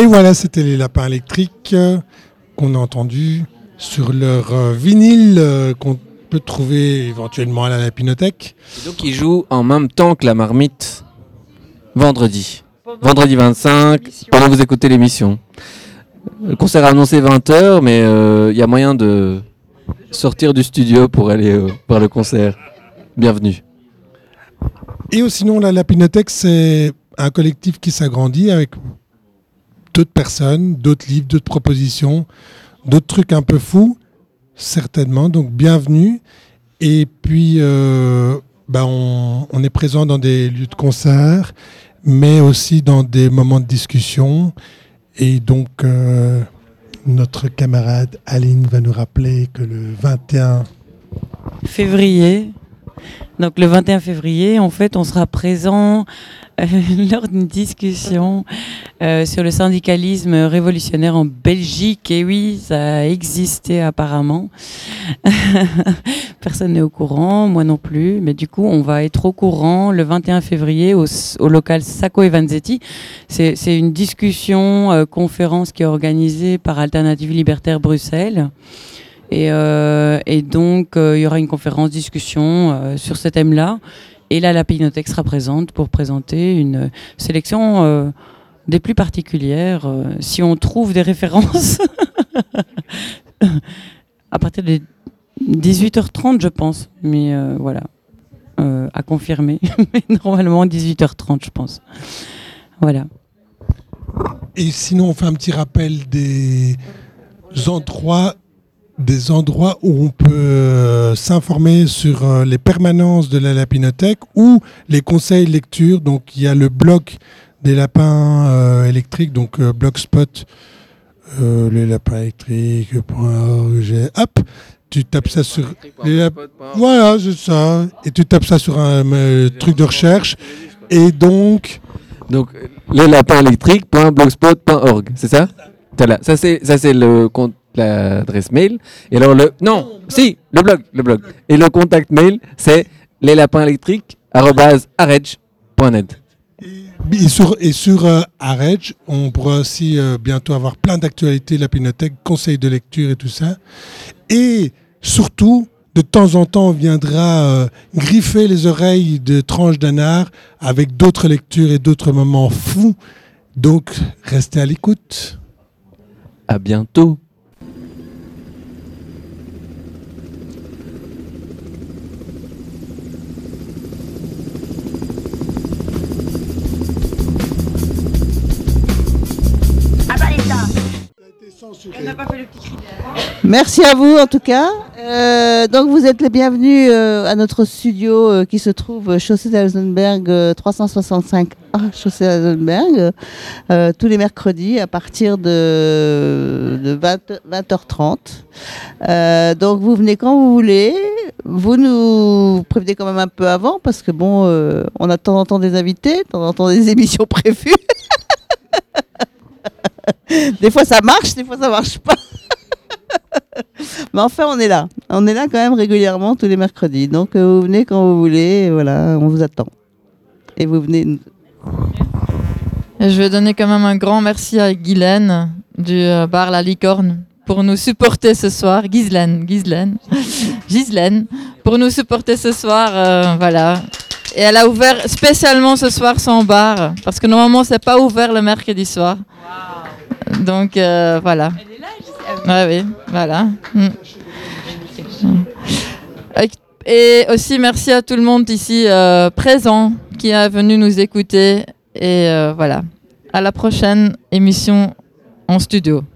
Et voilà, c'était les lapins électriques euh, qu'on a entendus sur leur euh, vinyle euh, qu'on peut trouver éventuellement à la Lapinothèque. Et donc ils jouent en même temps que la marmite vendredi. Vendredi vingt-cinq, pendant que vous écoutez l'émission. Le concert a annoncé vingt heures, mais il euh, y a moyen de sortir du studio pour aller euh, voir le concert. Bienvenue. Et sinon, la Lapinothèque, c'est un collectif qui s'agrandit avec d'autres personnes, d'autres livres, d'autres propositions, d'autres trucs un peu fous, certainement. Donc, bienvenue. Et puis, euh, bah, on, on est présent dans des lieux de concert, mais aussi dans des moments de discussion. Et donc, euh, notre camarade Aline va nous rappeler que le vingt et un février, donc le vingt et un février, en fait, on sera présent euh, lors d'une discussion euh, sur le syndicalisme révolutionnaire en Belgique. Et oui, ça a existé apparemment. Personne n'est au courant, moi non plus. Mais du coup, on va être au courant le vingt et un février au, au local Sacco et Vanzetti. C'est, c'est une discussion, euh, conférence qui est organisée par Alternative Libertaire Bruxelles. Et, euh, et donc, euh, il y aura une conférence discussion euh, sur ce thème-là. Et la Lapinothèque sera présente pour présenter une sélection euh, des plus particulières. Euh, si on trouve des références, à partir de dix-huit heures trente, je pense. Mais euh, voilà, euh, à confirmer. Mais normalement, dix-huit heures trente, je pense. Voilà. Et sinon, on fait un petit rappel des endroits des endroits où on peut euh, s'informer sur euh, les permanences de la Lapinothèque ou les conseils lecture. Donc il y a le blog des lapins euh, électriques, donc euh, Blogspot, euh, les lapins électriques, hop, tu tapes ça sur les lap... voilà, c'est ça, et tu tapes ça sur un euh, truc de recherche, et donc donc les lapins électriques point blogspot point org, c'est ça? Voilà, ça c'est ça c'est le compte, l'adresse mail. Et alors le non, si, le blog, le blog. Et le contact mail, c'est leslapinsélectriques arobase arege point net. Et sur, et sur euh, Arege, on pourra aussi euh, bientôt avoir plein d'actualités, la Lapinothèque, conseils de lecture et tout ça. Et surtout, de temps en temps, on viendra euh, griffer les oreilles de tranches d'anard avec d'autres lectures et d'autres moments fous. Donc, restez à l'écoute. À bientôt. Elle n'a pas fait le petit cri. Merci à vous en tout cas. Euh, donc vous êtes les bienvenus euh, à notre studio euh, qui se trouve chaussée d'Alzenberg euh, trois cent soixante-cinq A, chaussée d'Alzenberg, euh, tous les mercredis à partir de, de vingt heures trente. Euh, donc vous venez quand vous voulez. Vous nous prévenez quand même un peu avant parce que bon, euh, on a de temps en temps des invités, de temps en temps des émissions prévues. Des fois ça marche, des fois ça marche pas. Mais enfin on est là. On est là quand même régulièrement tous les mercredis. Donc euh, vous venez quand vous voulez, et voilà, on vous attend. Et vous venez. Et je vais donner quand même un grand merci à Guylaine du euh, bar La Licorne pour nous supporter ce soir. Ghislaine, Ghislaine, Ghislaine, pour nous supporter ce soir, euh, voilà. Et elle a ouvert spécialement ce soir son bar parce que normalement c'est pas ouvert le mercredi soir. Donc euh, voilà. Elle est là, je sais. Ouais, oui, voilà. Mm. Et aussi merci à tout le monde ici euh, présent qui est venu nous écouter. Et euh, voilà. À la prochaine émission en studio.